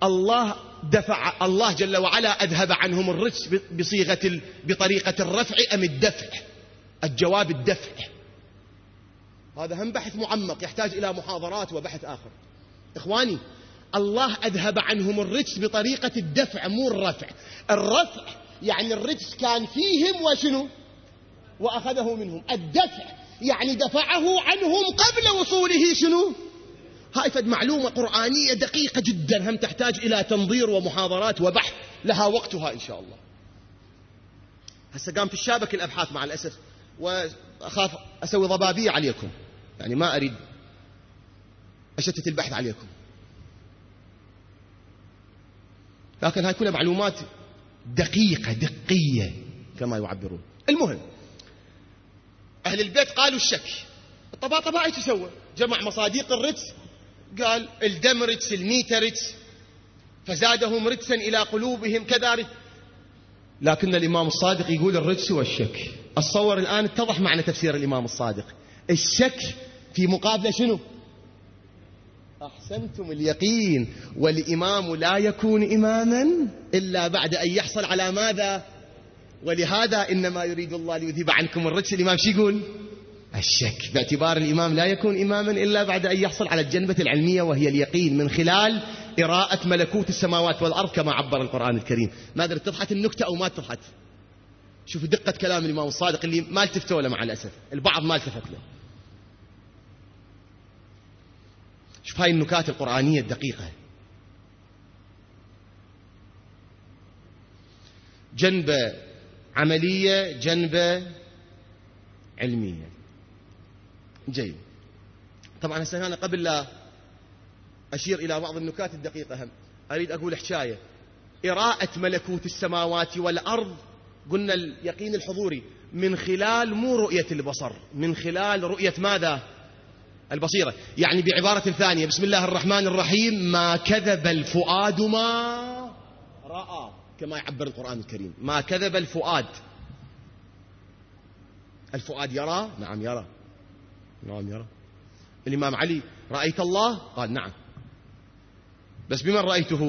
الله جل وعلا أذهب عنهم الرجس بطريقة الرفع أم الدفع؟ الجواب الدفع. هذا هم بحث معمق يحتاج إلى محاضرات وبحث آخر. إخواني، الله أذهب عنهم الرجس بطريقة الدفع مو الرفع. الرفع يعني الرجس كان فيهم وشنو وأخذه منهم. الدفع يعني دفعه عنهم قبل وصوله شنو. هاي فد معلومة قرآنية دقيقة جدا، هم تحتاج إلى تنظير ومحاضرات وبحث، لها وقتها إن شاء الله. هسه قام في الشابك الأبحاث مع الأسف، وأخاف أسوي ضبابية عليكم، يعني ما أريد أشتت البحث عليكم، لكن هاي كلها معلومات دقيقة كما يعبرون. المهم، أهل البيت قالوا الشك. الطباطبائي تسوى جمع مصاديق الرجس، قال الدم رجس، الميت رجس، فزادهم رجسا إلى قلوبهم كذا رجس. لكن الإمام الصادق يقول الرجس والشك. أتصور الآن اتضح معنى تفسير الإمام الصادق. الشك في مقابلة شنو؟ أحسنتم، اليقين. والإمام لا يكون إماما إلا بعد أن يحصل على ماذا؟ ولهذا إنما يريد الله ليذهب عنكم الرجس. الإمام شو يقول؟ الشك، باعتبار الإمام لا يكون إماما إلا بعد أن يحصل على الجنبة العلمية وهي اليقين من خلال إراءة ملكوت السماوات والأرض كما عبر القرآن الكريم. ما أدري اتضحت النكتة أو ما اتضحت؟ شوفوا دقة كلام الإمام الصادق اللي ما التفتوا له، مع الأسف البعض ما التفت له. شوف هاي النكات القرآنية الدقيقة. جنبة عملية، جنبة علمية. جيد. طبعا هسه أنا قبل لا أشير إلى بعض النكات الدقيقة هم أريد أقول حكاية. إراءة ملكوت السماوات والأرض، قلنا اليقين الحضوري من خلال مو رؤية البصر، من خلال رؤية ماذا؟ البصيرة. يعني بعبارة ثانية، بسم الله الرحمن الرحيم، ما كذب الفؤاد ما رأى، كما يعبر القرآن الكريم، ما كذب الفؤاد. الفؤاد يرى؟ نعم يرى، نعم يرى. الإمام علي رأيت الله؟ قال نعم. بس بمن رأيته؟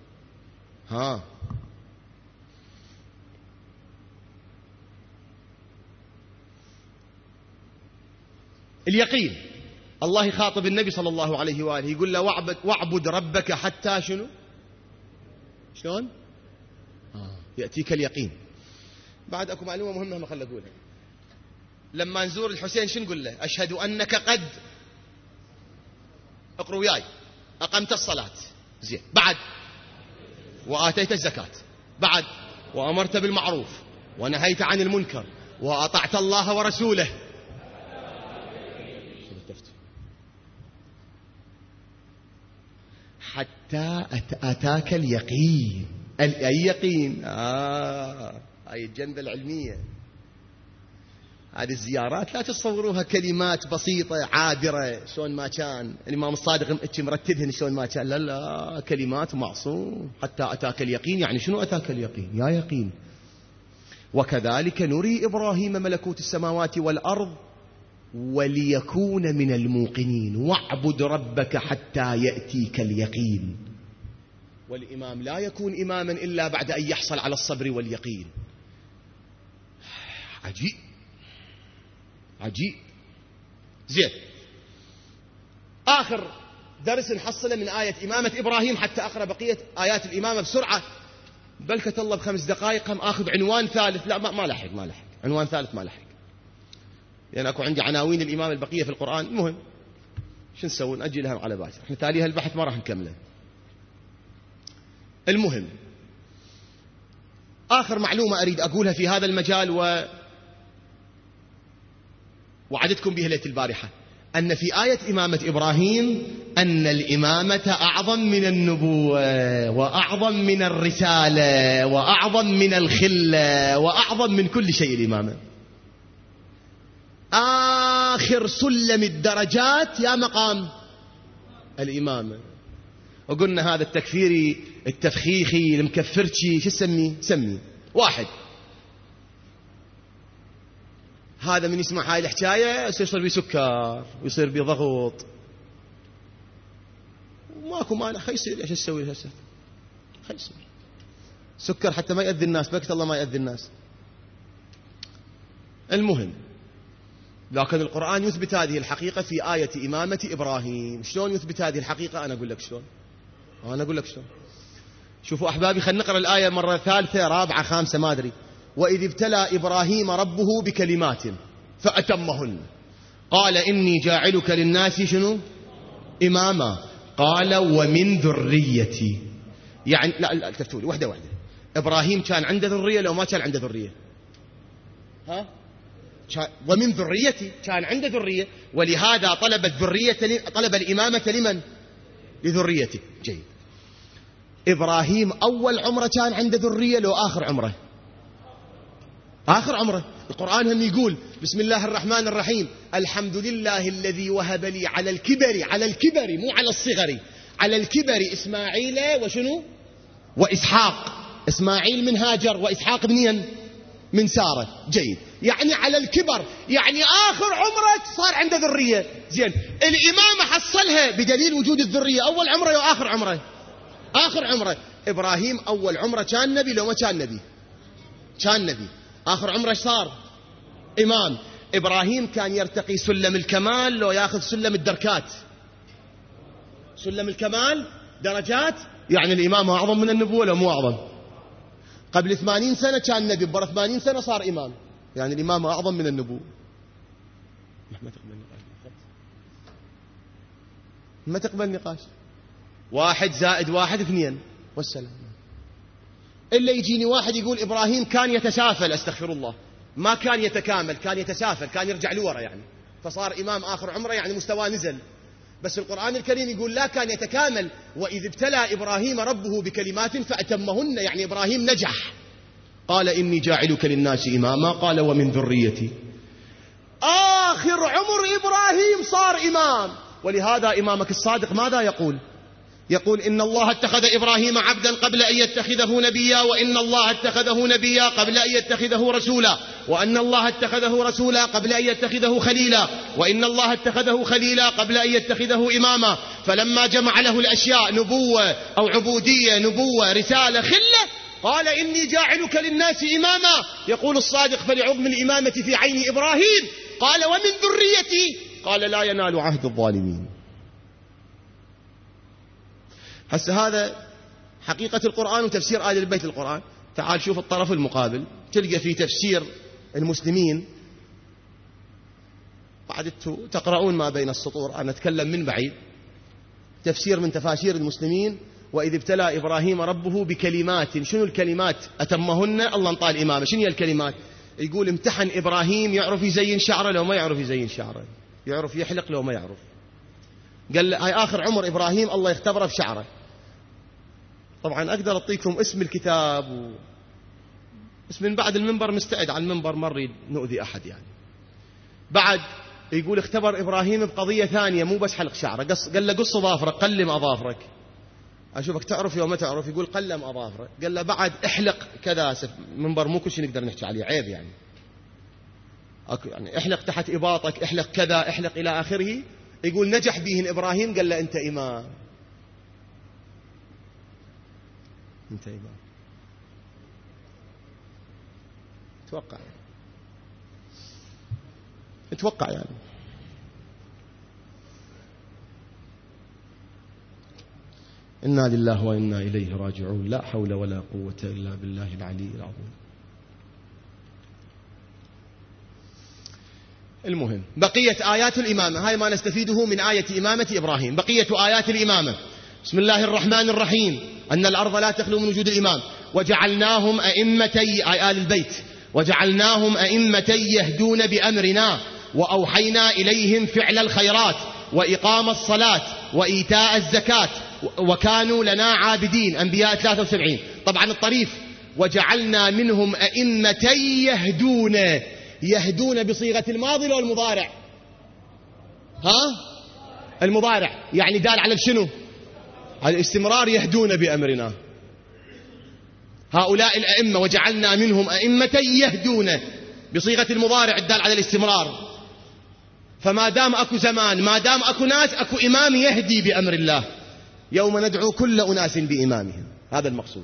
اليقين. الله يخاطب النبي صلى الله عليه وآله يقول له واعبد ربك حتى شنو؟ شلون؟ يأتيك اليقين. بعد أكو معلومة مهمة ما خل أقولها. لما نزور الحسين شنو نقول له؟ أشهد أنك قد، اقروا وياي، أقمت الصلاة، زين، بعد وآتيت الزكاة، بعد وأمرت بالمعروف ونهيت عن المنكر وأطعت الله ورسوله. حتى أتاك اليقين. أي يقين؟ هاي الجنبة العلمية. هذه الزيارات لا تتصوروها كلمات بسيطة عابرة شلون ما كان الإمام الصادق مرتبهن شلون ما كان، لا لا، كلمات معصوم. حتى أتاك اليقين، يعني شنو أتاك اليقين؟ يا يقين. وكذلك نري إبراهيم ملكوت السماوات والأرض وليكون من الموقنين، واعبد ربك حتى يأتيك اليقين. والإمام لا يكون إماما إلا بعد أن يحصل على الصبر واليقين. عجيب عجيب. زين، آخر درس نحصله من آية إمامة إبراهيم حتى أقرأ بقية آيات الإمامة بسرعة، بل كتطلب 5 دقائق. هم آخذ عنوان ثالث، لا ما لحق عنوان ثالث ما لحق، يعني أكو عندي عناوين الإمام البقية في القرآن. المهم شو نسوي؟ نأجلها على باكر، احنا تاليها البحث ما راح نكمله. المهم آخر معلومة أريد أقولها في هذا المجال وعدتكم بها ليلة البارحة، أن في آية إمامة إبراهيم أن الإمامة أعظم من النبوة وأعظم من الرسالة وأعظم من الخلة وأعظم من كل شيء. الإمامة آخر سلم الدرجات يا مقام الإمامة. وقلنا هذا التكفيري التفخيخي المكفرشي شو سميه واحد، هذا من يسمع هاي الحكاية يصير بيه سكر ويصير بيه ضغط، ماكو مانع، خي يصير. ايش تسوي هسه؟ خي يصير سكر حتى ما يأذي الناس، بكت الله ما يأذي الناس. المهم، لكن القرآن يثبت هذه الحقيقة في آية إمامة إبراهيم. شلون يثبت هذه الحقيقة؟ أنا أقول لك شلون. شوفوا أحبابي، خلينا نقرأ الآية مرة ثالثة رابعة خامسة ما أدري. وإذ ابتلى إبراهيم ربه بكلمات فأتمهن قال إني جاعلك للناس شنو؟ إماما. قال ومن ذريتي. يعني لا تفتولي واحدة. إبراهيم كان عنده ذرية لو ما كان عنده ذرية؟ ومن ذريتي، كان عنده ذرية، ولهذا طلب الإمامة لمن؟ لذريته. جيد. إبراهيم أول عمره كان عنده ذرية لو آخر عمره؟ آخر عمره. القرآن هم يقول بسم الله الرحمن الرحيم الحمد لله الذي وهب لي على الكبر مو على الصغر، على الكبر إسماعيل وشنو؟ وإسحاق. إسماعيل من هاجر، وإسحاق منين؟ من سارة. جيد، يعني على الكبر، يعني آخر عمرك صار عنده ذرية. زين، الإمامة حصلها بدليل وجود الذرية، أول عمره وآخر عمره. آخر عمره. إبراهيم أول عمره كان نبي لو ما كان نبي؟ كان نبي. آخر عمره صار إمام. إبراهيم كان يرتقي سلم الكمال لو ياخذ سلم الدركات. سلم الكمال درجات، يعني الإمامة أعظم من النبوة لو مو أعظم؟ قبل 80 سنة كان نبي، برا 80 سنة صار إمام، يعني الإمامة أعظم من النبوة. ما تقبل نقاش. 1 زائد 1 2 والسلام. إلا يجيني واحد يقول إبراهيم كان يتسافل، أستغفر الله، ما كان يتكامل، كان يتسافل، كان يرجع لورا يعني، فصار إمام آخر عمره، يعني مستواه نزل. بس القرآن الكريم يقول لا، كان يتكامل. وإذ ابتلى إبراهيم ربه بكلمات فأتمهن، يعني إبراهيم نجح. قال إني جاعلك للناس إماما، قال ومن ذريتي. آخر عمر إبراهيم صار إمام. ولهذا إمامك الصادق ماذا يقول؟ يقول إن الله اتخذ إبراهيم عبدا قبل أن يتخذه نبيا، وإن الله اتخذه نبيا قبل أن يتخذه رسولا، وأن الله اتخذه رسولا قبل أن يتخذه خليلا، وإن الله اتخذه خليلا قبل أن يتخذه إماما. فلما جمع له الأشياء، نبوة أو عبودية، نبوة، رسالة، خلة، قال إني جاعلك للناس إماما. يقول الصادق فلعظم الإمامة في عين إبراهيم. قال ومن ذريتي، قال لا ينال عهد الظالمين. هسه هذا حقيقة القرآن وتفسير آل البيت القرآن. تعال شوف الطرف المقابل، تلقى في تفسير المسلمين، بعد تقرؤون ما بين السطور، أنا أتكلم من بعيد، تفسير من تفاسير المسلمين. وإذ ابتلى إبراهيم ربه بكلمات. شنو الكلمات؟ أتمهن الله انطى الإمامة. شنو هي الكلمات؟ يقول امتحن إبراهيم، يعرف يزين شعره لو ما يعرف يزين شعره، يعرف يحلق لو ما يعرف. قال هاي آخر عمر إبراهيم الله يختبره بشعره. طبعا أقدر أعطيكم اسم الكتاب بس من بعد المنبر مستعد، على المنبر ما نريد نؤذي أحد يعني. بعد يقول اختبر إبراهيم بقضية ثانية، مو بس حلق شعره، قال له قص أظافرك، قلم أظافرك، أشوفك تعرف يوم ما تعرف. يقول قلم أظافرك. قال له بعد احلق كذا. منبر مو كل شيء نقدر نحكي عليه، عيب يعني. يعني احلق تحت إباطك، احلق كذا، احلق إلى آخره. يقول نجح به إبراهيم. قال له أنت إمام، أنت إمام. اتوقع يعني. إنا لله وإنا إليه راجعون. لا حول ولا قوة إلا بالله العلي العظيم. المهم بقية آيات الإمامة، هاي ما نستفيده من آية إمامة إبراهيم. بقية آيات الإمامة: بسم الله الرحمن الرحيم. أن الأرض لا تخلو من وجود الإمام. وجعلناهم أئمة، آل البيت، وجعلناهم أئمة يهدون بأمرنا، وأوحينا إليهم فعل الخيرات، وإقام الصلاة، وإيتاء الزكاة، وكانوا لنا عابدين. أنبياء 73. طبعا الطريف وجعلنا منهم أئمة يهدون. يهدون بصيغة الماضي ولا المضارع؟ المضارع، يعني دال على شنو؟ على الاستمرار. يهدون بأمرنا. هؤلاء الأئمة وجعلنا منهم أئمة يهدون بصيغة المضارع الدال على الاستمرار. فما دام أكو زمان، ما دام أكو ناس، أكو إمام يهدي بأمر الله. يوم ندعو كل أناس بإمامهم. هذا المقصود.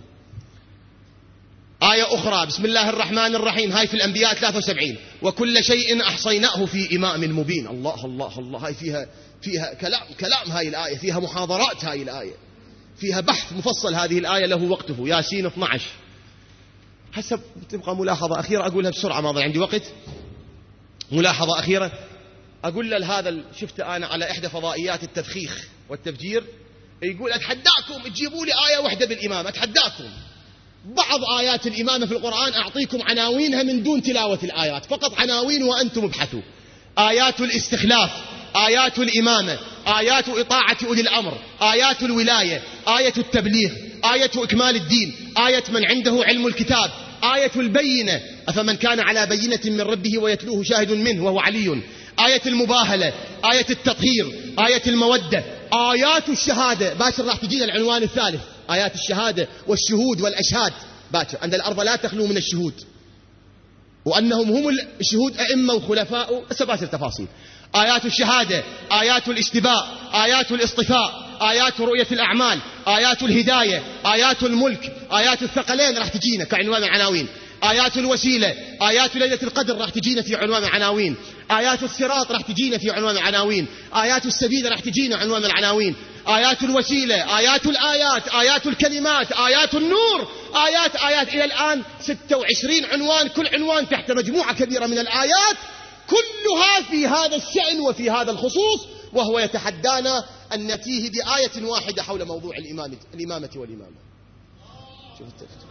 آية أخرى: بسم الله الرحمن الرحيم. هاي في الأنبياء 73. وكل شيء أحصيناه في إمام مبين. الله الله الله. هاي فيها كلام هاي الآية، فيها محاضرات هاي الآية، فيها بحث مفصل. هذه الآية له وقته. ياسين 12. حسب تبقى ملاحظة أخيرة أقولها بسرعة، ما ضل عندي وقت. ملاحظة أخيرة أقول هذا شفت أنا على إحدى فضائيات التفخيخ والتفجير، يقول أتحداكم تجيبوا لي آية واحدة بالإمامة، أتحداكم. بعض آيات الإمامة في القرآن أعطيكم عناوينها من دون تلاوة الآيات، فقط عناوين وأنتم ابحثوا. آيات الاستخلاف، آيات الإمامة، آيات إطاعة أولي الأمر، آيات الولاية، آية التبليغ، آية إكمال الدين، آية من عنده علم الكتاب، آية البينة، أفمن كان على بينة من ربه ويتلوه شاهد منه وهو علي، آية المباهلة، آية التطهير، آية المودة، آيات الشهادة. باشر راح تجينا العنوان الثالث: آيات الشهادة والشهود والأشهاد. باكر أن الأرض لا تخلو من الشهود، وأنهم هم الشهود أئمة وخلفاء، سباسل تفاصيل. آيات الشهادة، آيات الاشتباء، آيات الاصطفاء، آيات رؤية الأعمال، آيات الهداية، آيات الملك، آيات الثقلين راح تجينا كعنوان عناوين، آيات الوسيلة، آيات ليلة القدر راح تجينا في عنوان عناوين، آيات الصراط راح تجينا في عنوان عناوين، آيات السبيل راح تجينا عنوان العناوين، آيات الوسيلة، آيات الآيات، آيات الكلمات، آيات النور، آيات إلى الآن 26 عنوان، كل عنوان تحت مجموعة كبيرة من الآيات، كلها في هذا الشأن وفي هذا الخصوص، وهو يتحدانا أن نأتيه بآية واحدة حول موضوع الإمامة والإمامة. شوف التفت.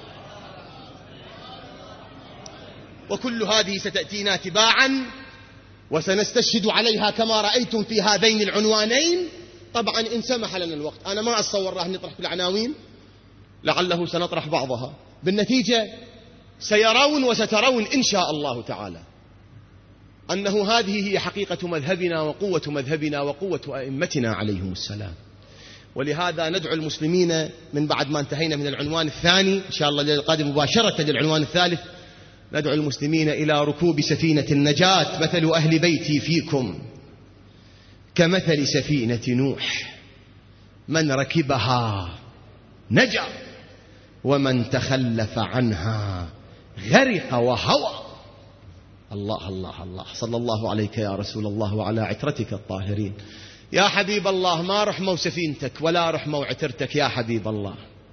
وكل هذه ستأتينا تباعا، وسنستشهد عليها كما رأيتم في هذين العنوانين. طبعا إن سمح لنا الوقت، أنا ما أتصور راح نطرح في العناوين، لعله سنطرح بعضها. بالنتيجة سيرون وسترون إن شاء الله تعالى أنه هذه هي حقيقة مذهبنا وقوة مذهبنا وقوة أئمتنا عليهم السلام. ولهذا ندعو المسلمين من بعد ما انتهينا من العنوان الثاني، إن شاء الله الليلة القادم مباشرة للعنوان الثالث، ندعو المسلمين إلى ركوب سفينة النجاة. مثل أهل بيتي فيكم كمثل سفينة نوح، من ركبها نجا ومن تخلف عنها غرق وهوى. الله الله الله، صلى الله عليك يا رسول الله وعلى عترتك الطاهرين. يا حبيب الله، ما رحموا سفينتك ولا رحموا عترتك يا حبيب الله،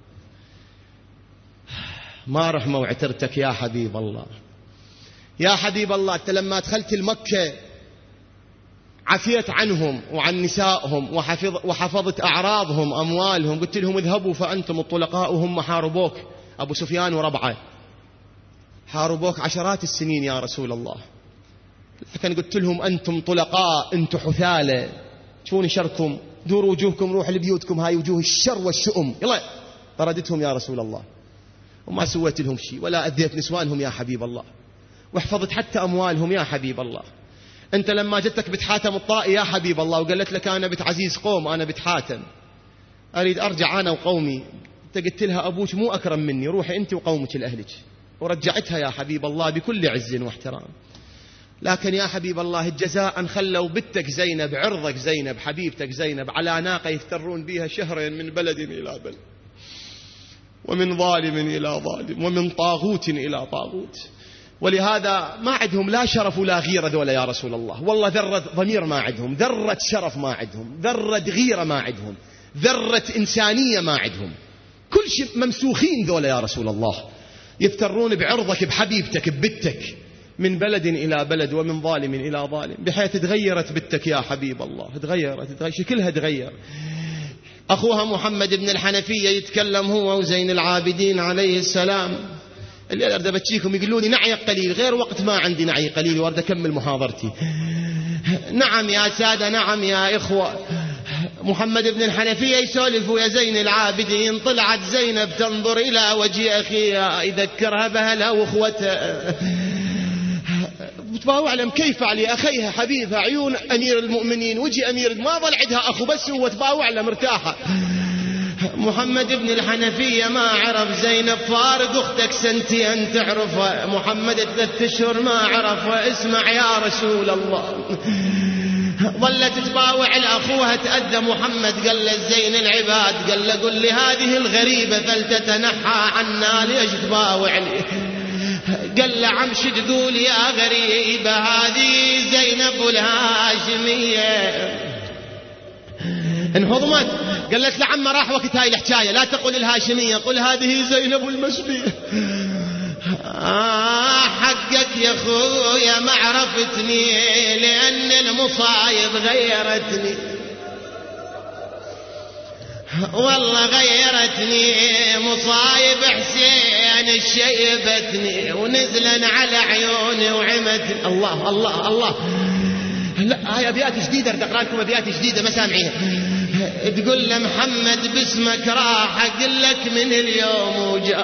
ما رحموا عترتك يا حبيب الله. يا حبيب الله، أنت لما دخلت المكة عفيت عنهم وعن نسائهم وحفظت أعراضهم أموالهم، قلت لهم اذهبوا فأنتم الطلقاء، وهم حاربوك، أبو سفيان وربعه حاربوك عشرات السنين يا رسول الله، لكن قلت لهم أنتم طلقاء، أنتم حثالة، شوفون شركم، دوروا وجوهكم، روحوا لبيوتكم، هاي وجوه الشر والشؤم، يلا طردتهم يا رسول الله، وما سويت لهم شيء ولا أذيت نسوانهم يا حبيب الله، واحفظت حتى أموالهم يا حبيب الله. أنت لما جتك بنت حاتم الطائي يا حبيب الله وقالت لك أنا بنت عزيز قوم، أنا بنت حاتم أريد أرجع أنا وقومي، أنت قلت لها أبوك مو أكرم مني، روحي أنت وقومك لأهلك، ورجعتها يا حبيب الله بكل عز واحترام. لكن يا حبيب الله الجزاء خلوا بنتك زينب، عرضك زينب، حبيبتك زينب، على ناقة يفترون بها شهرين من بلد إلى بلد، ومن ظالم إلى ظالم، ومن طاغوت إلى طاغوت. ولهذا ما عندهم لا شرف ولا غيرة ذولا يا رسول الله، والله ذرة ضمير ما عندهم، ذرة شرف ما عندهم، ذرة غيرة ما عندهم، ذرة إنسانية ما عندهم، كل شيء ممسوخين ذولا يا رسول الله، يفترون بعرضك بحبيبتك ببتك من بلد إلى بلد ومن ظالم إلى ظالم، بحيث تغيرت بتك يا حبيب الله، تغيرت شكلها تغير. أخوها محمد بن الحنفية يتكلم هو وزين العابدين عليه السلام، اللي أرد بتشيكم يقولون لي نعي قليل، غير وقت ما عندي نعي قليل وارد أكمل محاضرتي. نعم يا سادة، نعم يا إخوة، محمد بن الحنفية يسولف يا زين العابدين، طلعت زينب تنظر إلى وجه أخيها يذكرها بأهلها وأخوتها، تباوع علم كيف علي أخيها حبيبها، عيون أمير المؤمنين، وجه أمير، ما ظل عندها أخو بس هو، تباوع علم مرتاحة. محمد بن الحنفية ما عرف زينب، فارق أختك سنتين تعرفها، محمد 3 أشهر ما عرفها، اسمع يا رسول الله. ظلت تباوع لأخوها تأذى محمد، قال له زين العباد، قال له قل لي هذه الغريبة فلتتنحى عنا، ليش تباوع لي؟ قال له عمش تقول يا غريبة هذه زينب الهاشمية. انهضمت قالت لعم راح وقت هاي الحكاية، لا تقول الهاشمية، قل هذه زينب المشبية. حقك يا خويا ما عرفتني، لأن المصايب غيرتني، والله غيرتني، مصايب حسين شيبتني، ونزلا على عيوني وعمتني. الله الله الله، لا هاي أبيات جديدة، أقرأ لكم أبيات جديدة ما سامعيها. تقول له محمد باسمك راح أقول لك من اليوم وجاي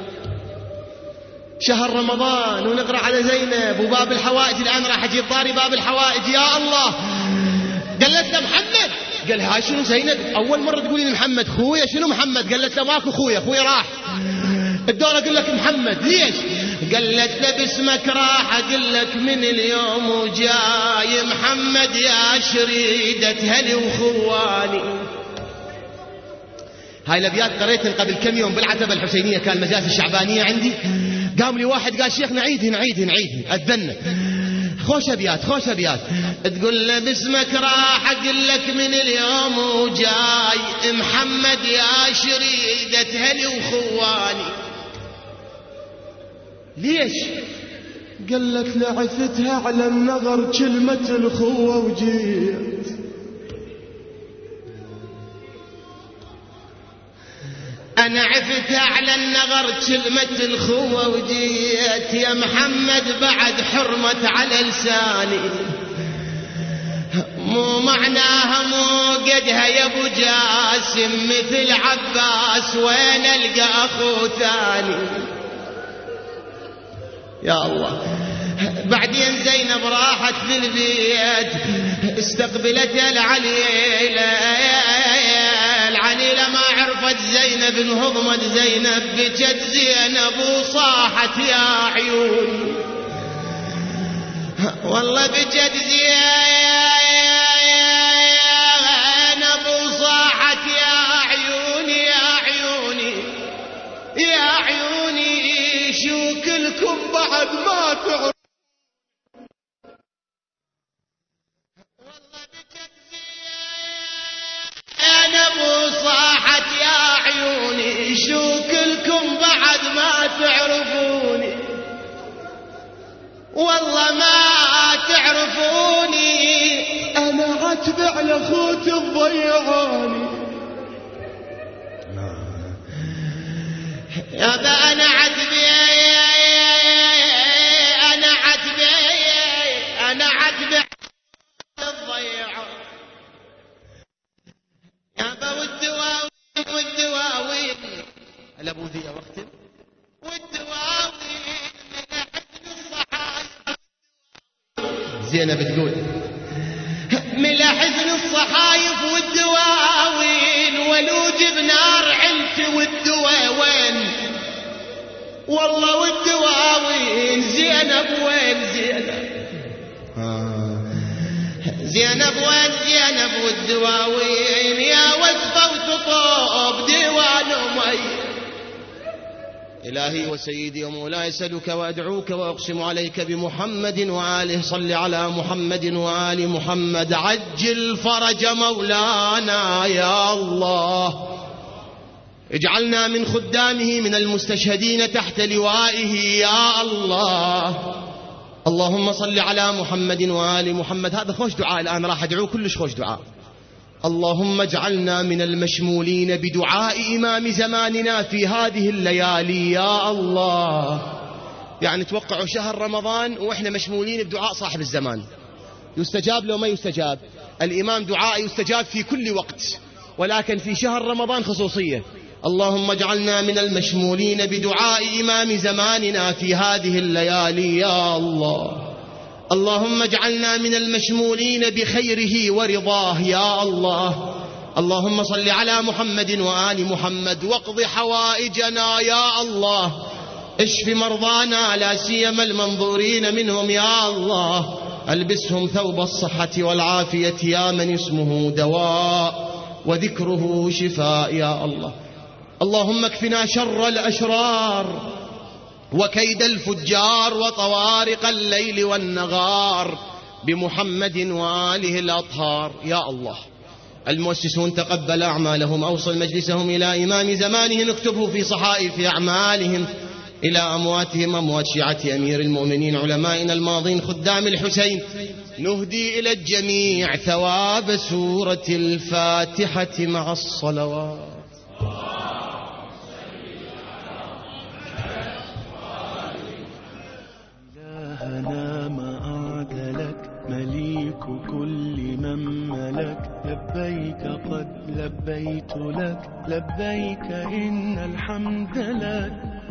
شهر رمضان ونقرأ على زينب، وباب الحوائج الآن راح أجيب طاري باب الحوائج يا الله. قالت له محمد، قال هاي شنو زينب؟ أول مرة تقولي لي محمد، خويا شنو محمد؟ قالت له ماكو خويا، خويا راح. الدور أقول لك محمد. ليش؟ قالت له باسمك راح أقول لك من اليوم وجاي محمد يا شريدة هلي وخواني. هاي الأبيات قريتها قبل كم يوم بالعتبة الحسينية، كان مجالس الشعبانية عندي، قام لي واحد قال شيخ نعيدها أذنا. خوش أبيات تقول له باسمك راح أقول لك من اليوم وجاي محمد يا شريدة هلي وخواني. ليش؟ قال لك لعفتها على النظر كلمة الخوة وجيت. أنا عفتها على النظر كلمة الخوة وجيت يا محمد بعد حرمت على لساني. مو معناها مو قدها يا ابو جاسم مثل عباس وين القى اخو ثاني. يا الله. بعدين زينب راحت للبيت استقبلت العليلة ما عرفت زينب انهضمت زينب بجت زينب وصاحت يا عيوني. والله بجت زينب وصاحت يا عيوني يا عيوني شو كلكم بعد ما تعرف. والله بجت زينب وصاحت يا عيوني شو كلكم بعد ما تعرفوني. والله ما تعرفوني انا عتب على اخوتي الضيعاني. يابا انا عتبي الضيعان. يابا والدواوين الابوذيه واختم والدواوين زينب تقول من حزن الصحايف والدواوين ولوج بنار علتي والدواوين. والله والدواوين زينب وين زينب وين زينب والدواوين يا وسفة وتطوب ديوان أمي. إلهي وسيدي ومولاي أسألك وأدعوك وأقسم عليك بمحمد وآله صل على محمد وآل محمد عجل فرج مولانا يا الله. اجعلنا من خدامه من المستشهدين تحت لوائه يا الله. اللهم صل على محمد وآل محمد. هذا خوش دعاء الآن راح أدعوه كلش خوش دعاء. اللهم اجعلنا من المشمولين بدعاء إمام زماننا في هذه الليالي يا الله. يعني توقعوا شهر رمضان وإحنا مشمولين بدعاء صاحب الزمان. يستجاب لو ما يستجاب. الإمام دعاء يستجاب في كل وقت ولكن في شهر رمضان خصوصية. اللهم اجعلنا من المشمولين بدعاء إمام زماننا في هذه الليالي يا الله. اللهم اجعلنا من المشمولين بخيره ورضاه يا الله. اللهم صل على محمد وآل محمد واقض حوائجنا يا الله. اشف مرضانا لا سيما المنظورين منهم يا الله. البسهم ثوب الصحة والعافية يا من اسمه دواء وذكره شفاء يا الله. اللهم اكفنا شر الأشرار وكيد الفجار وطوارق الليل والنغار بمحمد وآله الأطهار يا الله. المؤسسون تقبل أعمالهم. أوصل مجلسهم إلى إمام زمانهم اكتبه في صحائف أعمالهم إلى أمواتهم أموات شيعة أمير المؤمنين علمائنا الماضين خدام الحسين. نهدي إلى الجميع ثواب سورة الفاتحة مع الصلوات. إلهنا ما أعدلك مليك كل من ملك. لبيك قد لبيت لك لبيك إن الحمد لك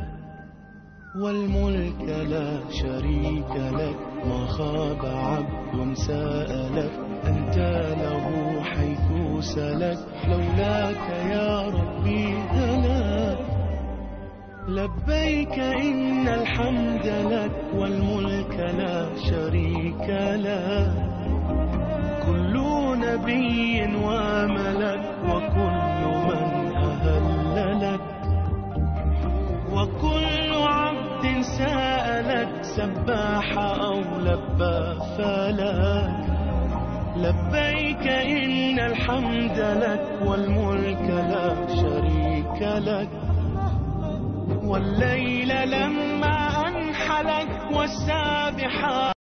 والملك لا شريك لك. ما خاب عبد سألك أنت له حيث سلك. لولاك يا ربي هلاك لبيك إن الحمد لك والملك لا شريك لك. كل نبي وملك وكل من أهل لك، وكل عبد سألك سباح أو لبى فلك. لبيك إن الحمد لك والملك لا شريك لك. والليل لما أنحلك والسابحات